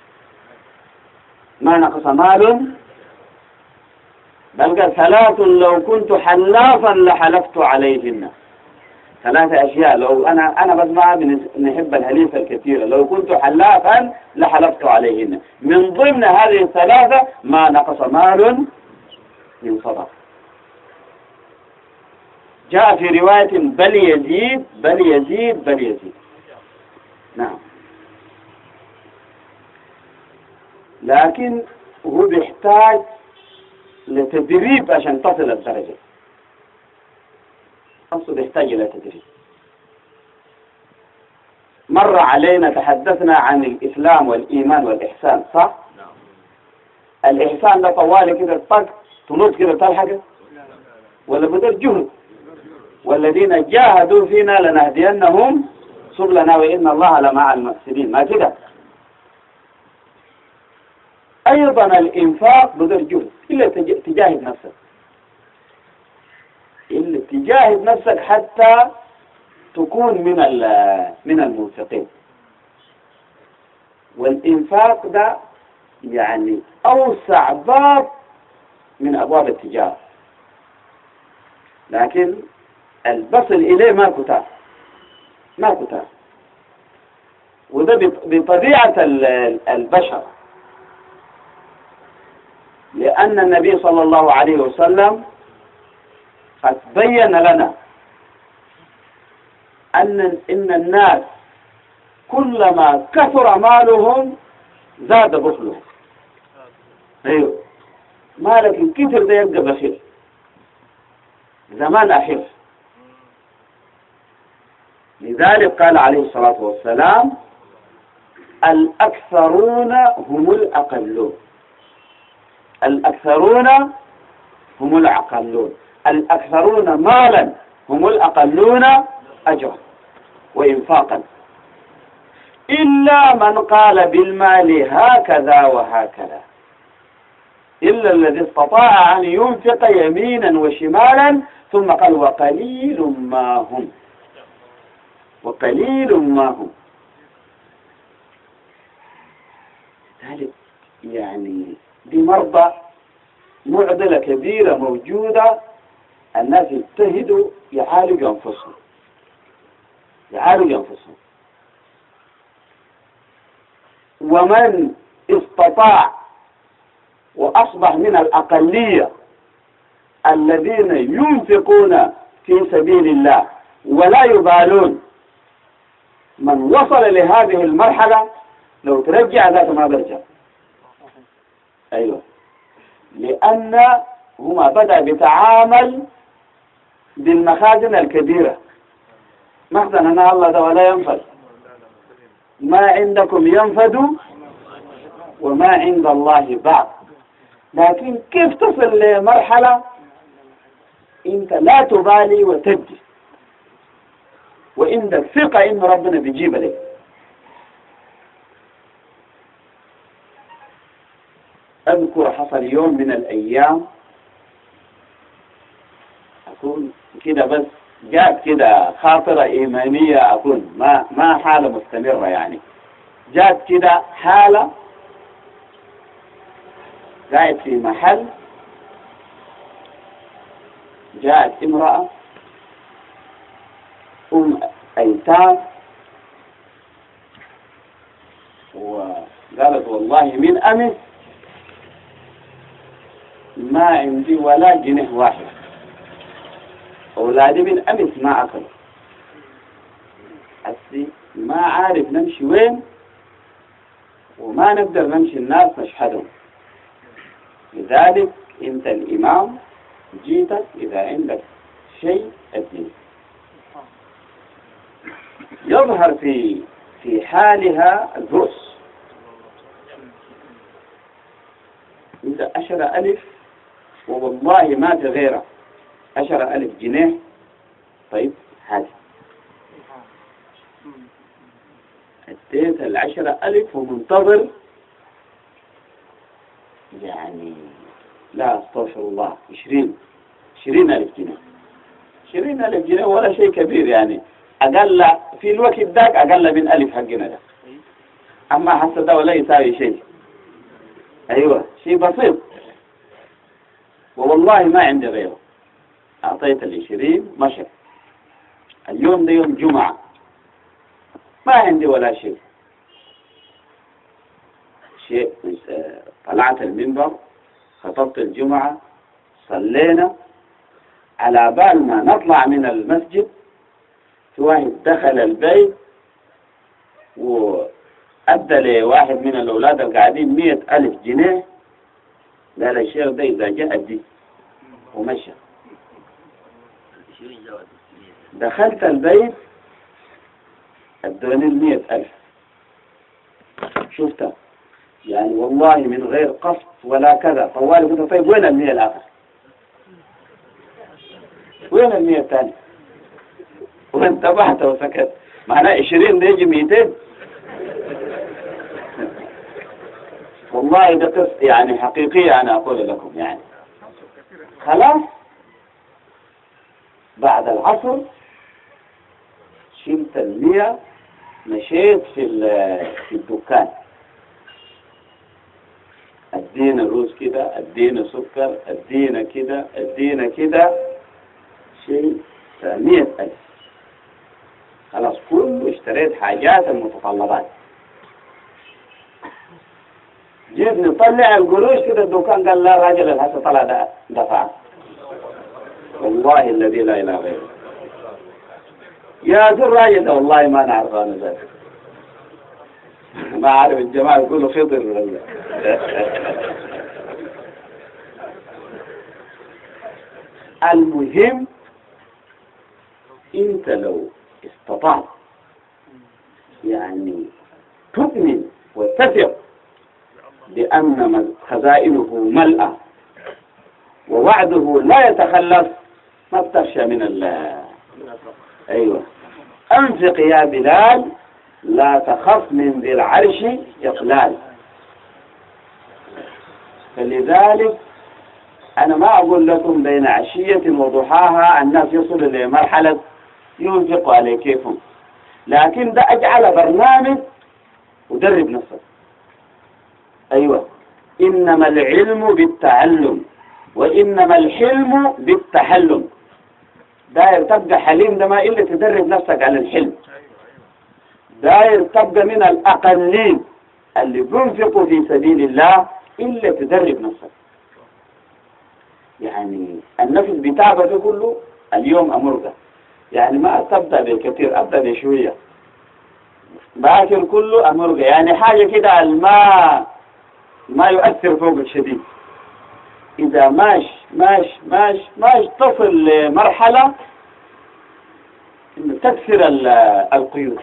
ما نقص مال، بل قال ثلاث لو كنت حلافا لحلفت عليهن. ثلاثة أشياء لو أنا أنا بس ما نحب الحليف الكثير، لو كنت حلافا لحلفت عليهن. من ضمن هذه الثلاثة ما نقص مال من صدقة. جاء في رواية بل يزيد بل يزيد بل يزيد. نعم، لكن هو بيحتاج لتدريب عشان تصل الدرجة. أصله يحتاج إلى تدريب. مر علينا تحدثنا عن الإسلام والإيمان والإحسان، صح؟ نعم. الإحسان ده طوالي كده طق تنط كده تلحق، ولا بدل جهد؟ والذين جاهدوا فينا لنهدينهم سبلنا وإن الله لمع المحسنين. ما كده؟ أيضا الإنفاق بغير جهد إلا تجاهد نفسك، إلا تجاهد نفسك حتى تكون من من المنفقين. والإنفاق ده يعني أوسع باب من أبواب التجارة، لكن البصل إليه ما كتار ما كتار، وده بطبيعة البشر، لأن النبي صلى الله عليه وسلم قد بين لنا أن إن الناس كلما كثر مالهم زاد بخلهم. أيوه، مالك الكثر ده يبقى بخيل، زمان أخف. لذلك قال عليه الصلاة والسلام: الأكثرون هم الأقلون. الأكثرون هم الأقلون الأكثرون مالا هم الأقلون أجرا وإنفاقا، إلا من قال بالمال هكذا وهكذا، إلا الذي استطاع أن ينفق يمينا وشمالا، ثم قال: وقليل ما هم وقليل ما هم. ذلك يعني دي مرضى معضلة كبيرة موجودة، الناس يجتهدوا يعالجوا أنفسهم يعالجوا أنفسهم ومن استطاع وأصبح من الأقلية الذين ينفقون في سبيل الله ولا يبالون، من وصل لهذه المرحلة لو ترجع ذات ما برجع. أيوة، لأن هما بدأ بتعامل بالمخازن الكبيرة. مخزن أنا الله ده ولا ينفد، ما عندكم ينفد وما عند الله باق. لكن كيف تصل لمرحلة انت لا تبالي وتجي وعندك ثقة ان ربنا بيجيب لك. اذكر حصل يوم من الايام، اكون كده بس جاءت كده خاطرة ايمانية، اكون ما ما حالة مستمرة يعني، جاءت كده حالة قاعد في محل، جاءت امرأة أم أيتام وقالت: والله من أمس ما عندي ولا جنيه واحد، أولادي من أمس ما أكلوا، أسي ما عارف نمشي وين وما نقدر نمشي الناس نشهدهم. لذلك أنت الإمام جيتك، إذا عندك شيء أدين. يظهر في في حالها البؤس. إذا عشرة ألف والله ما تغيره، عشرة ألف جنيه، طيب هذا اديت العشرة ألف ومنتظر يعني لا استغفر الله عشرين عشرين ألف جنيه عشرين ألف جنيه ولا شيء كبير يعني، أقل في الوقت ذاك أقل من ألف حقنا ده، أما حتى ده ولا يساوي شيء. أيوة، شيء بسيط، والله ما عندي غيره. أعطيت العشرين مشى. اليوم ده يوم جمعة، ما عندي ولا شيء شيء طلعت المنبر، خطبت الجمعة، صلينا، على بال ما نطلع من المسجد في واحد دخل البيت وأدى لواحد من الأولاد القاعدين مئة ألف جنيه، قال: الشيخ ده إذا جاء أدي، ومشى. دخلت البيت ادوني المئة ألف، شفتها يعني والله من غير قصد ولا كذا. طوالي قلت: طيب وين المئة الآخر؟ وين المئة الثاني؟ وانتبهت وسكت، معناه عشرين ده يجي مئتين. والله ده قصة يعني حقيقية أنا أقول لكم يعني. خلاص بعد العصر شلت المية، مشيت في في الدكان، ادينا روز كده، ادينا سكر، ادينا كده، ادينا كده، شيء مية ألف. خلاص كله اشتريت حاجات المتطلبات. جيت نطلع القروش كده الدكان قال لا، راجل الهسه طلع ده دفع. والله الذي لا اله غيره يا ذو الراجل ده والله ما نعرف انا ذاك، ما عارف الجماعه يقولوا خضر ولا المهم انت لو استطعت يعني تؤمن وتثق بأن خزائنه ملأة ووعده لا يتخلف، ما بتخشى من الله. أيوة، أنفق يا بلال لا تخف من ذي العرش إقلال. فلذلك أنا ما أقول لكم بين عشية وضحاها الناس يصلوا لمرحلة ينفقوا على كيفهم، لكن ده أجعل برنامج ودرب نفسك. أيوة، إنما العلم بالتعلم وإنما الحلم بالتحلم. داير تبقى حليم ده ما إلا تدرب نفسك على الحلم. داير تبقى من الأقلين اللي بينفقوا في سبيل الله إلا تدرب نفسك. يعني النفس بتاعبه ده كله اليوم أمرقة، يعني ما تبدأ بكثير، أبدأ بشوية، باكر كله أمرقة، يعني حاجة كده ما ما يؤثر فوق الشديد. إذا ماش ماش ماش ماش تصل لمرحلة إنه تكسر القيود،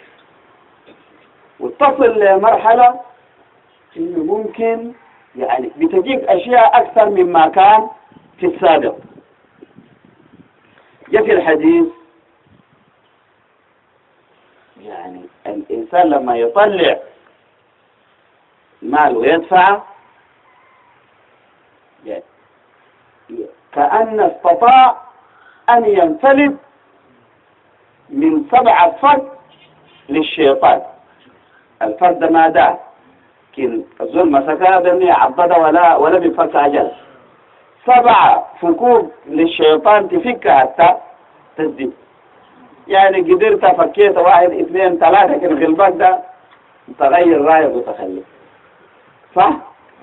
وتصل لمرحلة إنه ممكن يعني بتجيك أشياء أكثر مما كان في السابق. جاء في الحديث يعني الإنسان لما يطلع مال ويدفع يعني كأن استطاع أن ينفلت من سبعة فرد للشيطان. الفرد ما دا كن الظلم سكادني عبد ولا ولا بفك أجل. سبعة فكوب للشيطان تفك حتى تزيد. يعني قدرت فكيت واحد اثنين ثلاثة كن غلبك ده تغير رأيك وتخلي صح؟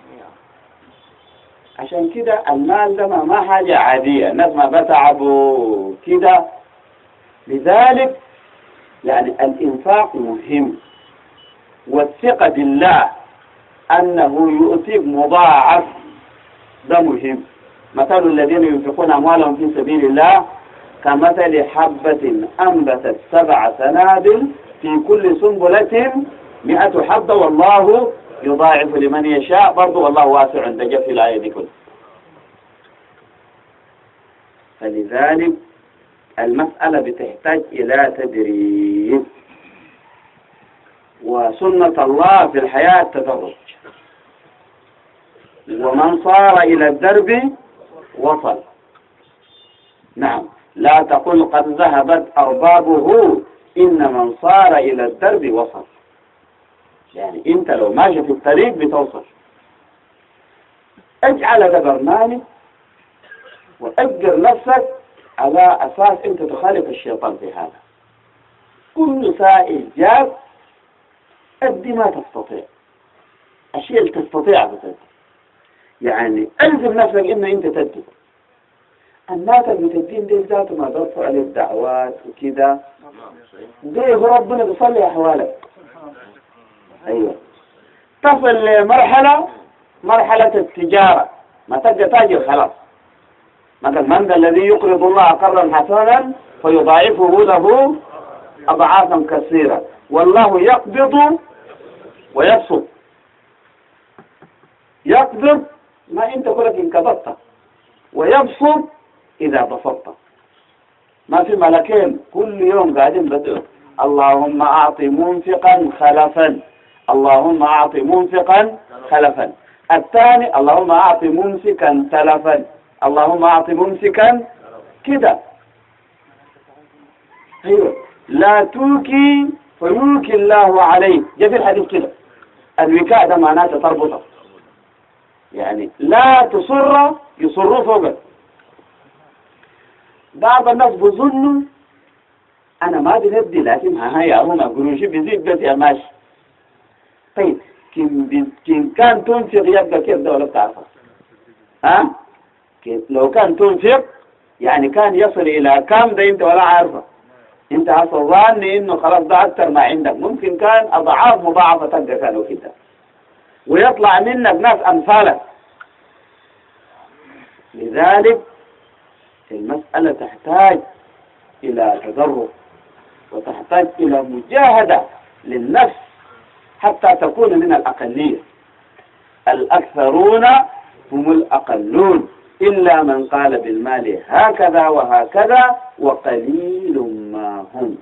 عشان كده المال ده ما حاجة عادية، الناس ما بتعبوا كده. لذلك يعني الإنفاق مهم، والثقة بالله أنه يؤتيك مضاعف ده مهم. مثل الذين ينفقون أموالهم في سبيل الله كمثل حبة أنبتت سبع سنابل في كل سنبلة مئة حبة والله يضاعف لمن يشاء. برضو والله واسع عند جف الآية دي كلها. فلذلك المسألة بتحتاج إلى تدريب، وسنة الله في الحياة التدرج. ومن صار إلى الدرب وصل. نعم، لا تقل قد ذهبت أربابه، إن من صار إلى الدرب وصل. يعني أنت لو ماشي في الطريق بتوصل. اجعل هذا برنامج وأجر نفسك على أساس أنت تخالف الشيطان في هذا. كل سائل جاب أدي ما تستطيع، الشيء اللي تستطيع بتدي. يعني ألزم نفسك إنه أنت تدي. الناس اللي بتدين دي ذاته ما ضرفوا عليه الدعوات وكذا، ده ربنا بيصلي أحوالك. أيوة، تصل لمرحلة مرحلة التجارة، ما تبقى تاجر خلاص. مثلا من ذا الذي يقرض الله قرضا حسنا فيضاعفه له أضعافا كثيرة والله يقبض ويبسط. يقبض ما أنت كلك انقبضت، ويبسط إذا بسطت. ما في ملكين كل يوم قاعدين بدأوا اللهم أعطي منفقا خلفا، اللهم أعطي منفقا خلفا. الثاني اللهم أعط ممسكا تلفا، اللهم أعط ممسكا كده. أيوة، لا توكي فيوكي الله عليك، جاء في الحديث كده. الوكاء ده معناته تربطه، يعني لا تصر يصر فوقك. بعض الناس بظنوا أنا ما بندي، لكن ها هي هنا قروشي بيزيد بس يا ماشي. طيب كن كان تنفق يبقى كيف ده ولا بتعرفه؟ ها؟ لو كان تنفق يعني كان يصل إلى كام ده أنت ولا عارفه. أنت أصلا ظاني إنه خلاص ده أكثر ما عندك، ممكن كان أضعاف مضاعفة تلقى كانوا كده، ويطلع منك ناس أمثالك. لذلك المسألة تحتاج إلى تدرب، وتحتاج إلى مجاهدة للنفس حتى تكون من الأقلية. الأكثرون هم الأقلون، إلا من قال بالمال هكذا وهكذا وقليل ما هم.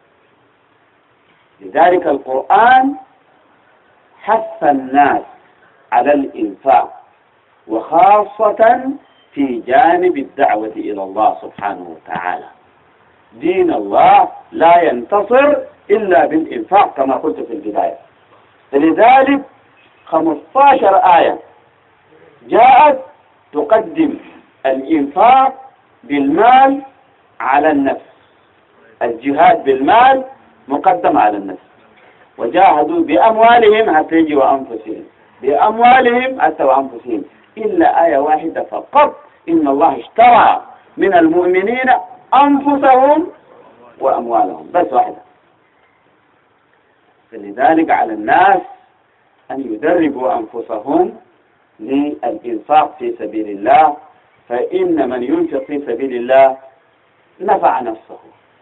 لذلك القرآن حث الناس على الإنفاق، وخاصة في جانب الدعوة إلى الله سبحانه وتعالى. دين الله لا ينتصر إلا بالإنفاق كما قلت في البداية. فلذلك خمسة عشر آية جاءت تقدم الإنفاق بالمال على النفس. الجهاد بالمال مقدم على النفس. وجاهدوا بأموالهم حتى يجوا أنفسهم، بأموالهم حتى وأنفسهم، إلا آية واحدة فقط: إن الله اشترى من المؤمنين أنفسهم وأموالهم، بس واحدة. فلذلك على الناس أن يدربوا أنفسهم للإنفاق في سبيل الله، فإن من ينفق في سبيل الله نفع نفسه.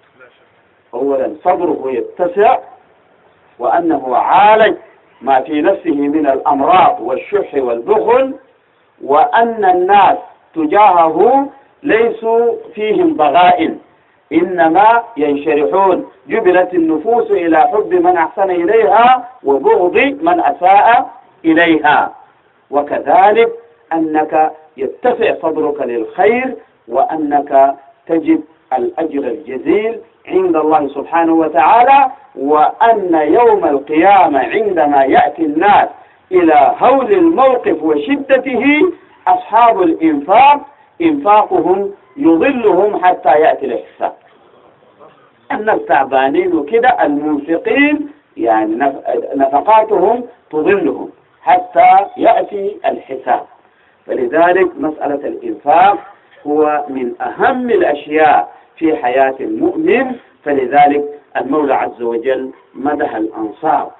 أولا صبره يتسع، وأنه عالج ما في نفسه من الأمراض والشح والبخل، وأن الناس تجاهه ليسوا فيهم ضغائن، إنما ينشرحون. جبلت النفوس إلى حب من أحسن إليها وبغض من أساء إليها. وكذلك أنك يتسع صدرك للخير، وأنك تجد الأجر الجزيل عند الله سبحانه وتعالى، وأن يوم القيامة عندما يأتي الناس إلى هول الموقف وشدته، أصحاب الإنفاق إنفاقهم يظلهم حتى يأتي الحساب. الناس تعبانين وكده، المنفقين يعني نفقاتهم تظلهم حتى يأتي الحساب. فلذلك مسألة الإنفاق هو من أهم الأشياء في حياة المؤمن. فلذلك المولى عز وجل مدح الأنصار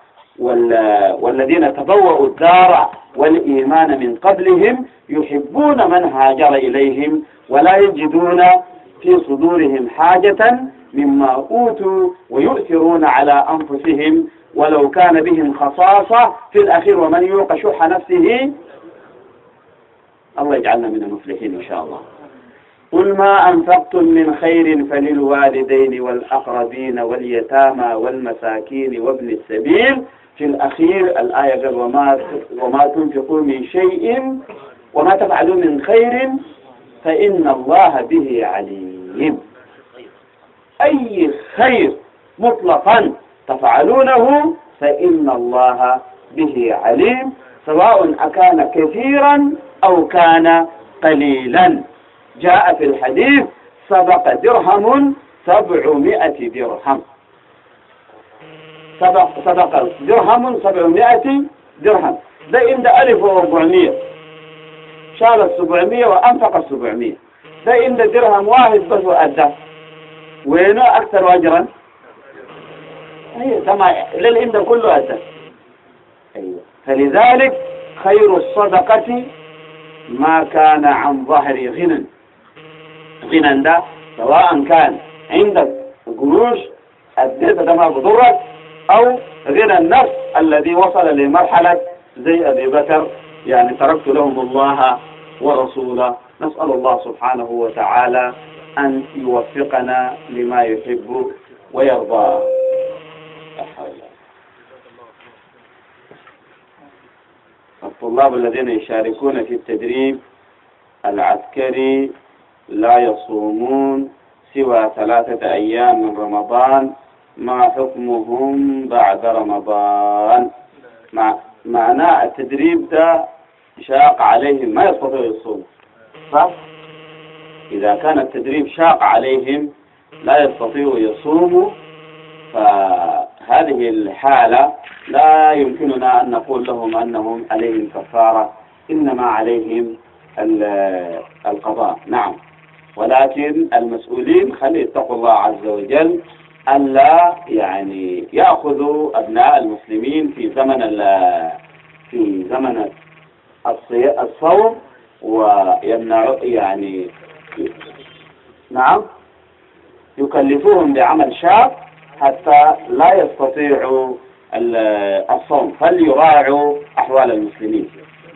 والذين تبوأوا الدار والإيمان من قبلهم يحبون من هاجر إليهم ولا يجدون في صدورهم حاجة مما أوتوا ويؤثرون على أنفسهم ولو كان بهم خصاصة في الأخير ومن يوق شح نفسه. الله يجعلنا من المفلحين إن شاء الله. قل ما أنفقتم من خير فللوالدين والأقربين واليتامى والمساكين وابن السبيل. في الأخير الآية قال وما, وما تنفقوا من شيء وما تفعلوا من خير فإن الله به عليم. أي خير مطلقا تفعلونه فإن الله به عليم، سواء أكان كثيرا أو كان قليلا. جاء في الحديث سبق درهم سبعمائة درهم، سبق سبق درهم سبعمائة درهم. ده عند ألف وأربعمائة، شال السبعمائة وأنفق السبعمائة. ده عند درهم واحد بس وأدى، وينو أكثر أجرا؟ أيوة تمام، للعند كله أدى. أيوة. فلذلك خير الصدقة ما كان عن ظهر غنى. غنى ده سواء كان عندك قروش أديت ده ما بضرك، أو غنى النفس الذي وصل لمرحلة زي أبي بكر، يعني تركت لهم الله ورسوله. نسأل الله سبحانه وتعالى أن يوفقنا لما يحب ويرضى. الطلاب الذين يشاركون في التدريب العسكري لا يصومون سوى ثلاثة أيام من رمضان، ما حكمهم بعد رمضان؟ مع معناه التدريب ده شاق عليهم، ما يستطيعوا يصوموا، صح؟ إذا كان التدريب شاق عليهم لا يستطيعوا يصوموا، فهذه الحالة لا يمكننا أن نقول لهم أنهم عليهم كفارة، إنما عليهم القضاء. نعم، ولكن المسؤولين خلي يتقوا الله عز وجل ألا يعني يأخذوا أبناء المسلمين في زمن في زمن الصوم ويمنعوا يعني نعم يكلفوهم بعمل شاق حتى لا يستطيعوا الصوم، فليراعوا أحوال المسلمين.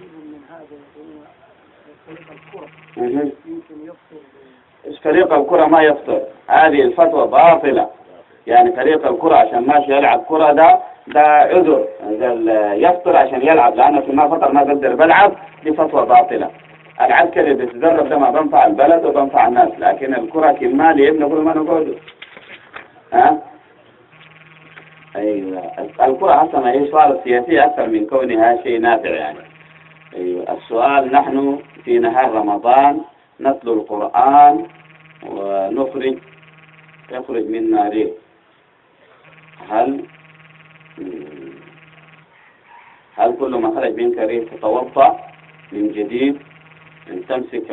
فريق الكرة ما يفطر، هذه الفتوى باطلة. يعني فريق الكرة عشان ماشي يلعب كرة ده ده عذر، يفطر عشان يلعب، لأنه في ما فطر ما قدر بلعب، دي فتوى باطلة. العسكري اللي بيتدرب ده ما بنفع البلد وبنفع الناس، لكن الكرة كلمة لي ابن كل ما نقول ها أيوة. الكرة أصلا هي صارت سياسية أكثر من كونها شيء نافع يعني. أيوة. السؤال: نحن في نهار رمضان نتلو القرآن ونخرج يخرج منا ريح، هل هل كل ما خرج منك ريح تتوضأ من جديد أن تمسك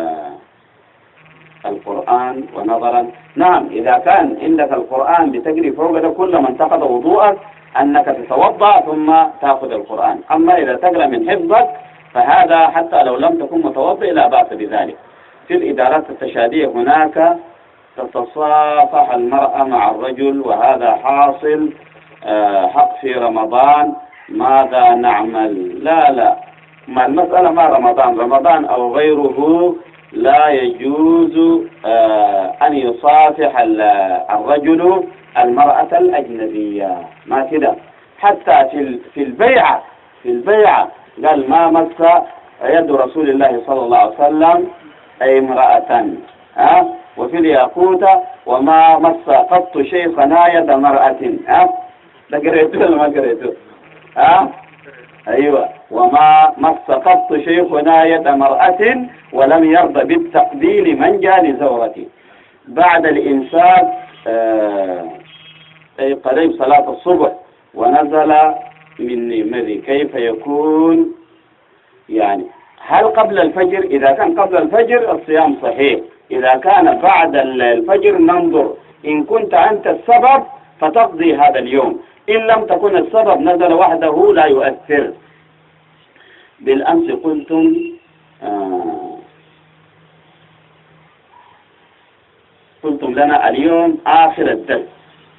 القرآن ونظرا؟ نعم، إذا كان عندك القرآن بتجري فوق ده كل ما انتقض وضوءك أنك تتوضأ ثم تأخذ القرآن. أما إذا تقرأ من حفظك فهذا حتى لو لم تكن متوضئ لا بأس بذلك. في الإدارات التشادية هناك تتصافح المرأة مع الرجل وهذا حاصل حق في رمضان، ماذا نعمل؟ لا لا ما المسألة ما رمضان، رمضان أو غيره لا يجوز أن يصافح الرجل المرأة الأجنبية، ما كده. حتى في في البيعة في البيعة قال ما مس يد رسول الله صلى الله عليه وسلم أي امرأة، ها. وفي الياقوتة وما مس قط شيخنا يد مرأة، ها. ده قريته ولا ما قريته؟ ها أيوة. وما مس قط شيخنا يد مرأة ولم يرضى بالتقبيل من جاء لزورته. بعد الإنسان أي قريب صلاة الصبح ونزل من مذي، كيف يكون؟ يعني هل قبل الفجر؟ إذا كان قبل الفجر الصيام صحيح، إذا كان بعد الفجر ننظر، إن كنت أنت السبب فتقضي هذا اليوم، إن لم تكن السبب نزل وحده لا يؤثر. بالأمس قلتم آه قلتم لنا اليوم آخر الدرس،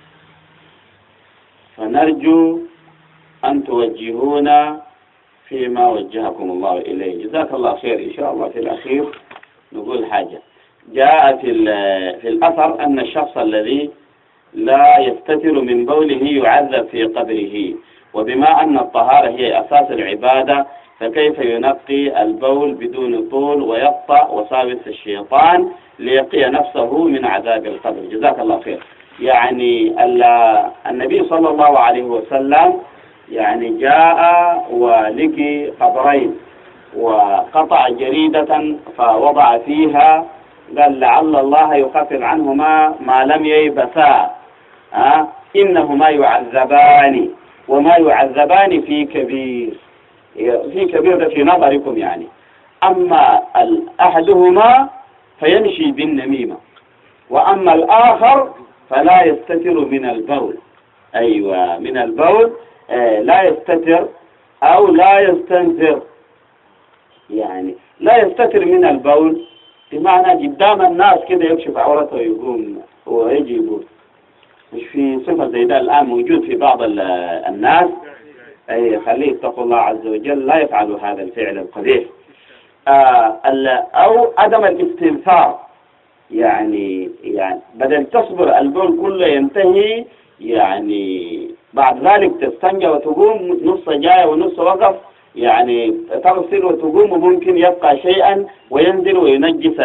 فنرجو أن توجهونا فيما وجهكم الله إليه، جزاك الله خير. إن شاء الله في الأخير نقول حاجة. جاء في في الأثر أن الشخص الذي لا يستتر من بوله يعذب في قبره، وبما أن الطهارة هي أساس العبادة فكيف ينقي البول بدون طول ويقطع وساوس الشيطان ليقي نفسه من عذاب القبر؟ جزاك الله خير. يعني النبي صلى الله عليه وسلم يعني جاء ولقي قبرين وقطع جريدة فوضع فيها، قال لعل الله يخفف عنهما ما لم ييبسا، أه؟ إنهما يعذبان وما يعذبان في كبير، في كبير في نظركم يعني. أما أحدهما فيمشي بالنميمة، وأما الآخر فلا يستتر من البول. أيوة، من البول آه لا يستتر أو لا يستنزر، يعني لا يستتر من البول بمعنى قدام الناس كده يكشف عورته ويقوم ويجي يقول. مش في صفة زي ده الآن موجود في بعض الناس، أي خليه يتقوا الله عز وجل لا يفعلوا هذا الفعل القبيح. آه أو عدم الاستنثار، يعني يعني بدل تصبر البول كله ينتهي، يعني بعد ذلك تستنجى وتقوم نص جاية ونص وقف، يعني تغسل وتقوم وممكن يبقى شيئا وينزل وينجس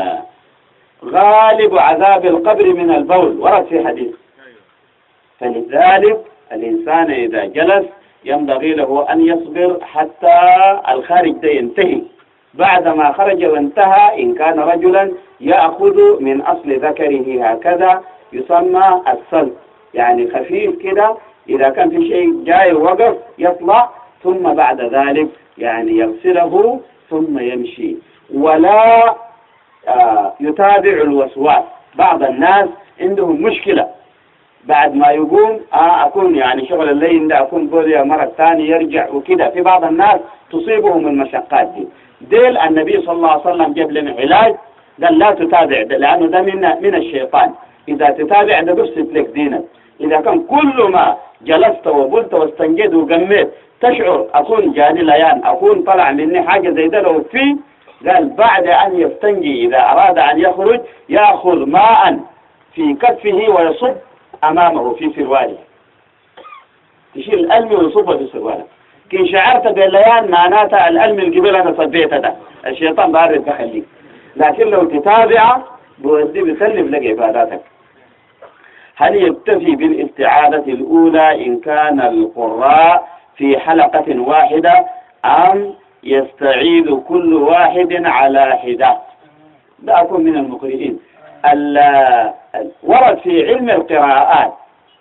غالب عذاب القبر من البول، ورد في حديث. فلذلك الإنسان إذا جلس ينبغي له أن يصبر حتى الخارج ده ينتهي. بعدما خرج وانتهى إن كان رجلا يأخذ من أصل ذكره هكذا يسمى السلق، يعني خفيف كده، إذا كان في شيء جاي وقف يطلع، ثم بعد ذلك يعني يغسله ثم يمشي، ولا آه يتابع الوسواس. بعض الناس عندهم مشكلة بعد ما يقوم آه أكون يعني شغل الليل ده أكون بولي مرة ثانية يرجع وكده. في بعض الناس تصيبهم المشقات دي. ديل النبي صلى الله عليه وسلم جاب لنا علاج، قال لا تتابع ده، لأنه ده من من الشيطان. إذا تتابع ده بفسد لك دينك. إذا كان كل ما جلست وبلت واستنجد وقميت تشعر أكون جاني ليان، أكون طلع مني حاجة زي ده لو فيه، قال بعد أن يستنجي إذا أراد أن يخرج يأخذ ماء في كفه ويصب أمامه في سرواله، تشيل الألم ويصبه في سرواله. كن شعرت بالليان معناتها الألم القبل أنا صبيته ده، الشيطان بارد بخليك. لكن لو تتابع بودي بيسلم لك عباداتك. هل يكتفي بالاستعادة الأولى إن كان القراء في حلقة واحدة أم يستعيد كل واحد على حدة؟ ده أكون من المقرئين. ورد في علم القراءات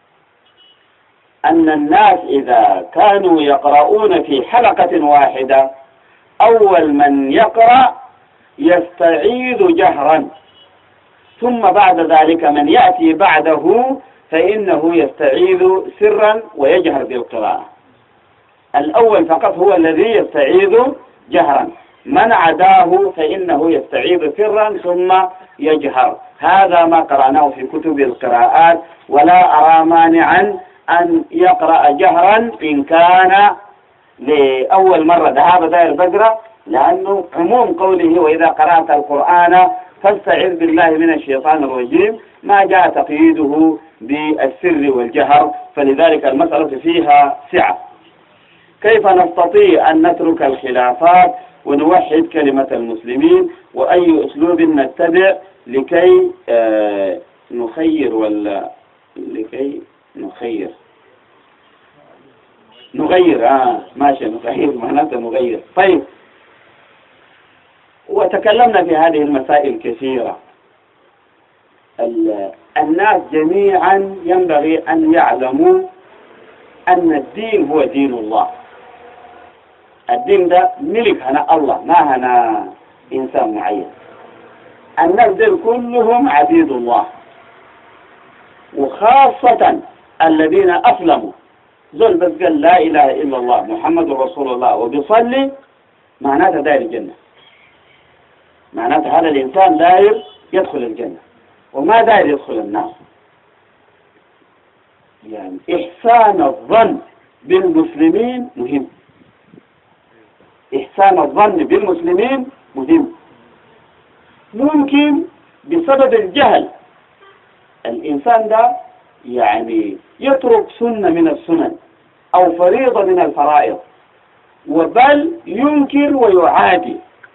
أن الناس إذا كانوا يقرؤون في حلقة واحدة أول من يقرأ يستعيد جهرا، ثم بعد ذلك من يأتي بعده فإنه يستعيد سرا ويجهر بالقراءة. الأول فقط هو الذي يستعيد جهرا، من عداه فإنه يستعيد سرا ثم يجهر. هذا ما قرأناه في كتب القراءات، ولا أرى مانعا أن يقرأ جهرا إن كان لأول مرة ذهاب دائر بقرة، لأنه عموم قوله وإذا قرأت القرآن فاستعذ بالله من الشيطان الرجيم ما جاء تقييده بالسر والجهر، فلذلك المسألة فيها سعة. كيف نستطيع أن نترك الخلافات ونوحد كلمة المسلمين، وأي أسلوب نتبع لكي آه نخير ولا لكي نخير نغير آه ماشي نغير معناته نغير. طيب، وتكلمنا في هذه المسائل كثيرة. الناس جميعا ينبغي أن يعلموا أن الدين هو دين الله. الدين ده ملك هنا الله، ما هنا إنسان معين. الناس دول كلهم عبيد الله، وخاصة الذين أسلموا ذول بس قال لا إله إلا الله محمد رسول الله وبيصلي، معناته داير الجنة، معناته هذا الإنسان داير يدخل الجنة، وما داير يدخل النار. يعني إحسان الظن بالمسلمين مهم، إحسان الظن بالمسلمين مهم. ممكن بسبب الجهل الإنسان ده يعني يترك سنة من السنن أو فريضة من الفرائض، وبل ينكر ويعادي،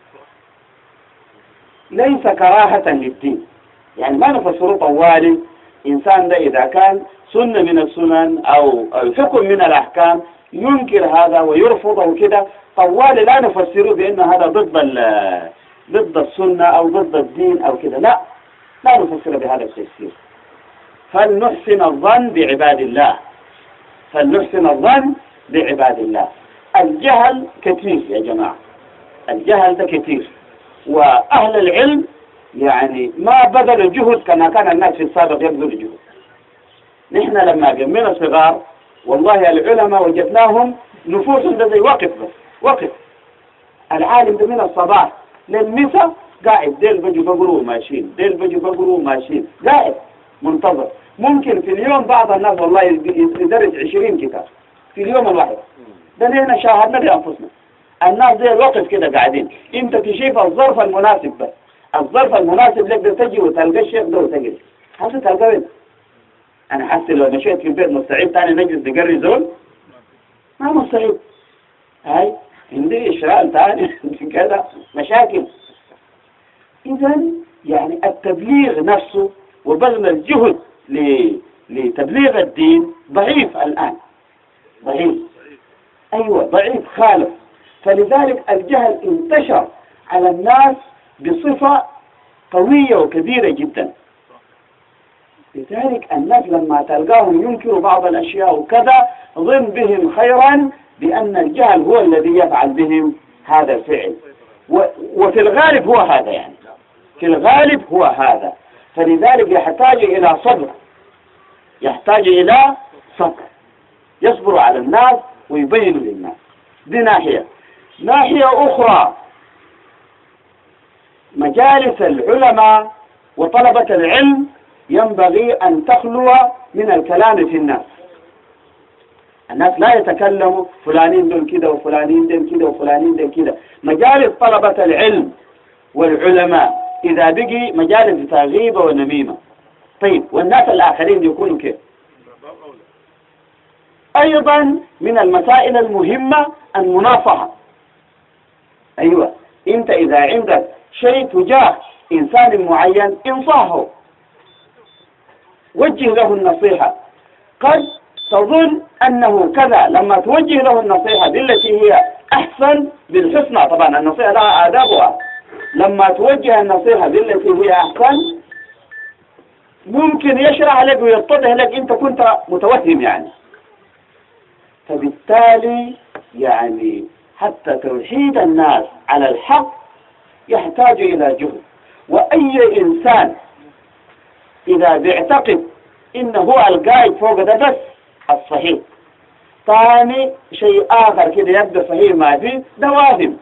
ليس كراهة للدين. يعني ما نفسره طوالي إنسان ده إذا كان سنة من السنن أو حكم من الأحكام ينكر هذا ويرفضه كده طوالي، لا نفسره بأن هذا ضد ضد السنة أو ضد الدين أو كده، لا لا نفسر بهذا التفسير. فلنحسن الظن بعباد الله، فلنحسن الظن بعباد الله. الجهل كثير يا جماعة، الجهل ده كثير، وأهل العلم يعني ما بذلوا جهد كما كان الناس في السابق يبذلوا جهد. نحن لما قمنا صغار والله العلماء وجدناهم نفوسهم ده زي وقف، بس وقف. العالم ده من الصباح للمساء قاعد، ديل بجوا بقروا ماشيين، ديل بجوا بقروا ماشيين، قاعد منتظر. ممكن في اليوم بعض الناس والله يدرس عشرين كتاب في اليوم الواحد. ده لينا شاهدنا بأنفسنا. الناس زي الوقت كده قاعدين، انت تشوف الظرف المناسب، بس الظرف المناسب لك ده تجي وتلقى الشيخ ده وتجري. حاسس تلقى وين؟ انا حاسس لو مشيت في البيت مستعيد تاني نجلس نقري زول، ما مستعيد. هاي عندي إشغال ثاني كذا مشاكل. إذا يعني التبليغ نفسه وبذل الجهد لتبليغ الدين ضعيف الآن، ضعيف، أيوة ضعيف خالص. فلذلك الجهل انتشر على الناس بصفة قوية وكبيرة جدا. لذلك الناس لما تلقاهم ينكروا بعض الأشياء وكذا ظن بهم خيرا بأن الجهل هو الذي يفعل بهم هذا الفعل، وفي الغالب هو هذا، يعني في الغالب هو هذا. فلذلك يحتاج إلى صبر، يحتاج إلى صبر، يصبر على الناس ويبين للناس. دي ناحية. ناحية أخرى، مجالس العلماء وطلبة العلم ينبغي أن تخلو من الكلام في الناس. الناس لا يتكلموا فلانين دول كده وفلانين دول كده وفلانين دول كده. مجالس طلبة العلم والعلماء إذا بقي مجالس غيبة ونميمة، طيب والناس الآخرين يكونوا كيف؟ أيضا من المسائل المهمة المناصحة. أيوة، أنت إذا عندك شيء تجاه إنسان معين انصحه، وجه له النصيحة. قد تظن أنه كذا، لما توجه له النصيحة بالتي هي أحسن بالحسنى، طبعا النصيحة لها آدابها، لما توجه النصيحة بالتي هي أحسن ممكن يشرح لك ويتضح لك أنت كنت متوهم يعني. فبالتالي يعني حتى توحيد الناس على الحق يحتاج إلى جهد. وأي إنسان إذا بيعتقد إنه هو القائد فوق ده بس الصحيح، ثاني شيء آخر كده يبدأ صحيح ما فيه دواهم.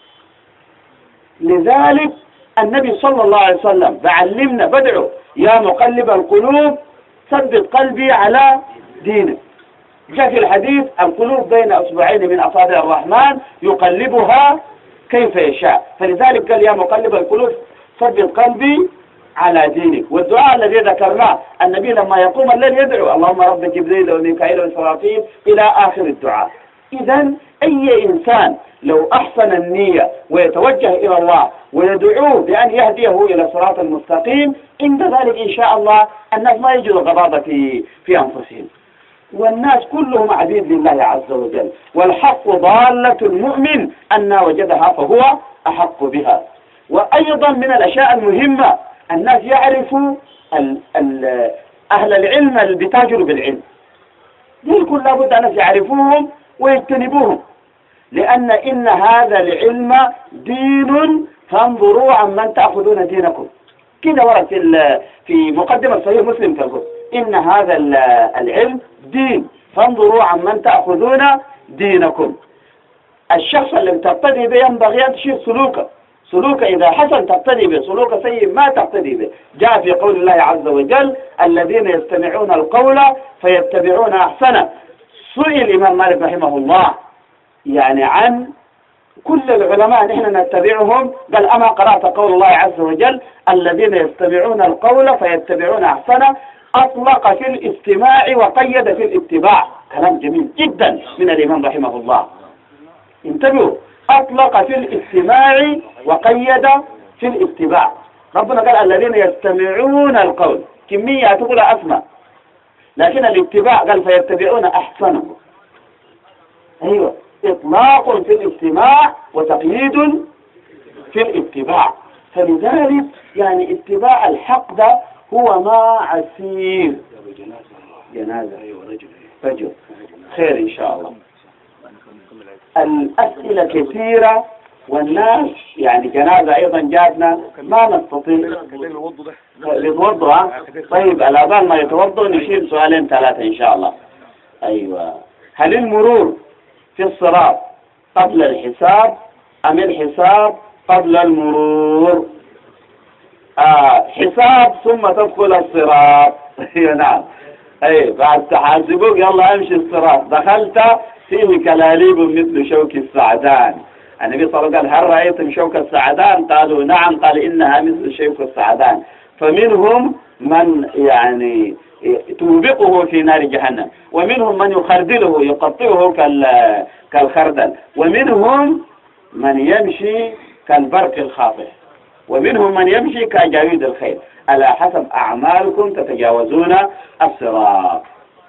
لذلك النبي صلى الله عليه وسلم بعلمنا بدعو يا مقلب القلوب ثبت قلبي على دينك. جاء في الحديث القلوب بين أصبعين من أصابع الرحمن يقلبها كيف يشاء. فلذلك قال يا مقلب القلوب ثبت قلبي على دينك. والدعاء الذي ذكرناه النبي لما يقوم الليل يدعو اللهم رب جبريل وميكائيل وإسرافيل إلى آخر الدعاء. إذا أي إنسان لو أحسن النية ويتوجه إلى الله ويدعوه بأن يهديه إلى صراط المستقيم، عند ذلك إن شاء الله الناس ما يجدوا غضاضة في في أنفسهم، والناس كلهم عبيد لله عز وجل. والحق ضالة المؤمن أن وجدها فهو أحق بها. وأيضا من الأشياء المهمة الناس يعرفوا ال ال أهل العلم اللي بيتاجروا بالعلم، دول كل لابد أن يعرفوهم ويجتنبوهم، لأن إن هذا العلم دين فانظروا عمن تأخذون دينكم. كده ورد في في مقدمة صحيح مسلم تقول إن هذا العلم دين فانظروا عمن تأخذون دينكم. الشخص اللي تقتدي به ينبغي أن تشير سلوكه، سلوك إذا حسن تقتدي به، سلوك سيء ما تقتدي به. جاء في قول الله عز وجل الذين يستمعون القول فيتبعون أحسنه. سئل الإمام مالك رحمه الله يعني عن كل العلماء نحن نتبعهم، قال أما قرأت قول الله عز وجل الذين يستمعون القول فيتبعون أحسنه، أطلق في الاستماع وقيد في الاتباع. كلام جميل جدا من الإمام رحمه الله. انتبهوا، أطلق في الاستماع وقيد في الاتباع. ربنا قال الذين يستمعون القول، كمية تقول أسمع، لكن الاتباع قال فيتبعون أحسنه. أيوة، إطلاق في الاستماع وتقييد في الاتباع. فلذلك يعني اتباع الحق ده هو ما عسير. جنازة رجل خير إن شاء الله. الأسئلة كثيرة والناس يعني جنازة أيضا جاتنا ما نستطيع لتوضوا. طيب الأذان ما يتوضوا نشيل سؤالين ثلاثة إن شاء الله. أيوة، هل المرور في الصراط قبل الحساب أم الحساب قبل المرور؟ آه حساب ثم تدخل الصراط. نعم، أي بعد تحاسبوك يلا امشي الصراط، دخلت فيه كلاليب مثل شوك السعدان. النبي صلى الله عليه وسلم قال هل رأيتم شوك السعدان؟ قالوا نعم. قال إنها مثل شوك السعدان، فمنهم من يعني توبقه في نار جهنم، ومنهم من يخردله يقطعه كالخردل، ومنهم من يمشي كالبرق الخاطف، ومنهم من يمشي كجاويد الخيل، على حسب أعمالكم تتجاوزون الصراط.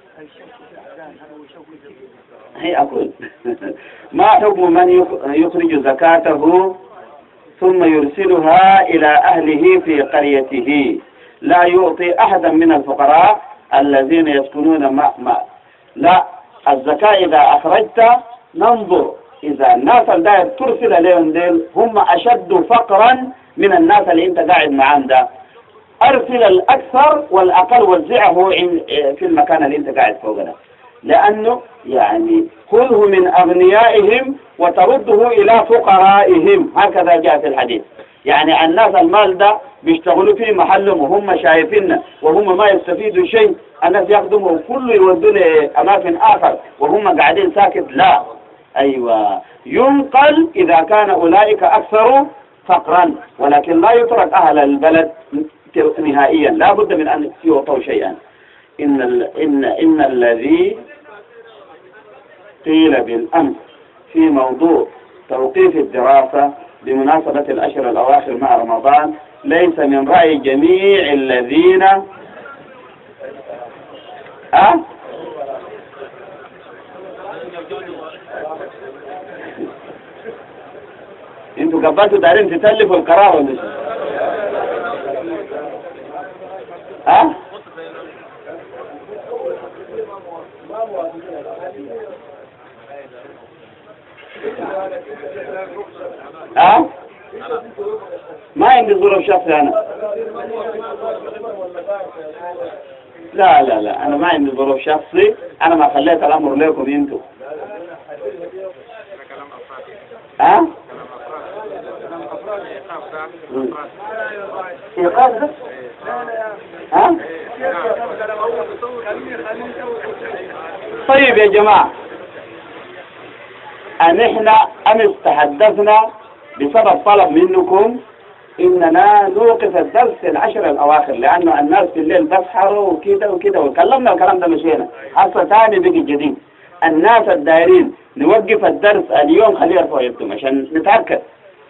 هي أقول ما حكم من يخرج زكاته ثم يرسلها إلى أهله في قريته، لا يعطي أحدا من الفقراء الذين يسكنون ما ما لا، الزكاة إذا أخرجت ننظر إذا الناس اللي ترسل عليهم ديل هم أشد فقرا من الناس اللي أنت قاعد معاهم ده، أرسل الأكثر والأقل وزعه في المكان اللي أنت قاعد فوقه ده، لأنه يعني خذه من أغنيائهم وترده إلى فقرائهم، هكذا جاء في الحديث. يعني الناس المال ده بيشتغلوا في محلهم وهم شايفيننا وهم ما يستفيدوا شيء، الناس يخدموا كله يودوا لأماكن آخر وهم قاعدين ساكت، لا، أيوة ينقل إذا كان أولئك أكثر فقرا، ولكن لا يترك أهل البلد نهائيا، لا بد من أن يعطوا شيئا. إن, ال... إن... إن الذي قيل بالأمس في موضوع توقيف الدراسة بمناسبة الأشهر الأواخر مع رمضان ليس من رأي جميع الذين أه؟ انتوا قبلتوا دارين تتلفوا القرار ولا شو؟ ها؟ ها؟ ما عندي ظروف شخصي أنا. لا لا لا أنا ما عندي ظروف شخصي، أنا ما خليت الأمر لكم أنتوا. ها؟ إيقاف ده؟ ها؟ طيب يا جماعة، أن إحنا أمس تحدثنا بسبب طلب منكم إننا نوقف الدرس في العشر الأواخر، لأنه الناس في الليل بسحروا وكده وكده، وكلمنا الكلام ده مشينا. هسه ثاني بقي جديد، الناس الدايرين نوقف الدرس اليوم خليه يرفعوا يدهم عشان نتأكد.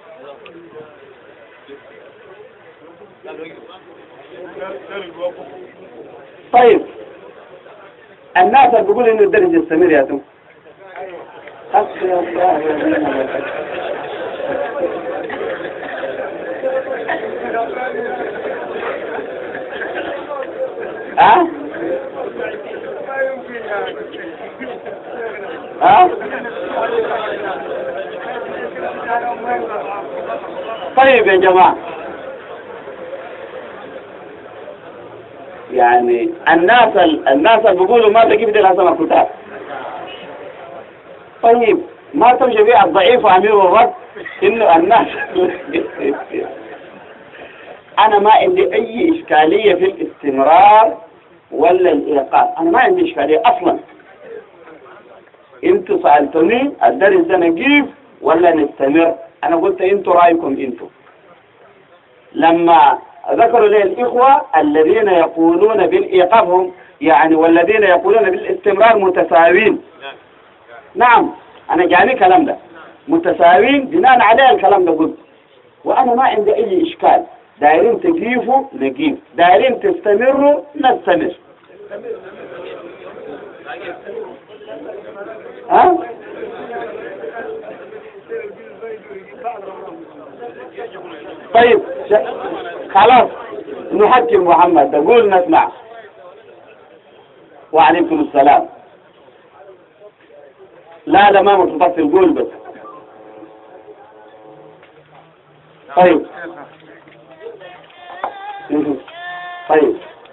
طيب الناس اللي بيقولوا إنه الدرس يستمر يا توم، حسبي الله ونعم الوكيل. ها؟ ها؟ طيب يا جماعة، يعني الناس الناس اللي بيقولوا ما تجيب دي الحسنة الكتاب، طيب ما تمشي بيها الضعيف وأمير الرد إنه الناس أنا ما عندي أي إشكالية في الاستمرار ولا الإيقاف، أنا ما عندي إشكالية أصلا. أنتوا سألتوني الدرس ده نجيب ولا نستمر، أنا قلت أنتوا رأيكم أنتوا. لما ذكروا لي الإخوة الذين يقولون بالإيقاف هم يعني والذين يقولون بالاستمرار متساوين، نعم أنا جاني كلام ده متساوين بناء عليه الكلام ده قلت، وأنا ما عندي أي إشكال، دايرين تجيفوا نجيب، دايرين تستمروا نستمر. ها؟ طيب خلاص نحكم محمد، تقول نسمع. وعليكم السلام. لا لا ما متفصل، قول بس. طيب طيب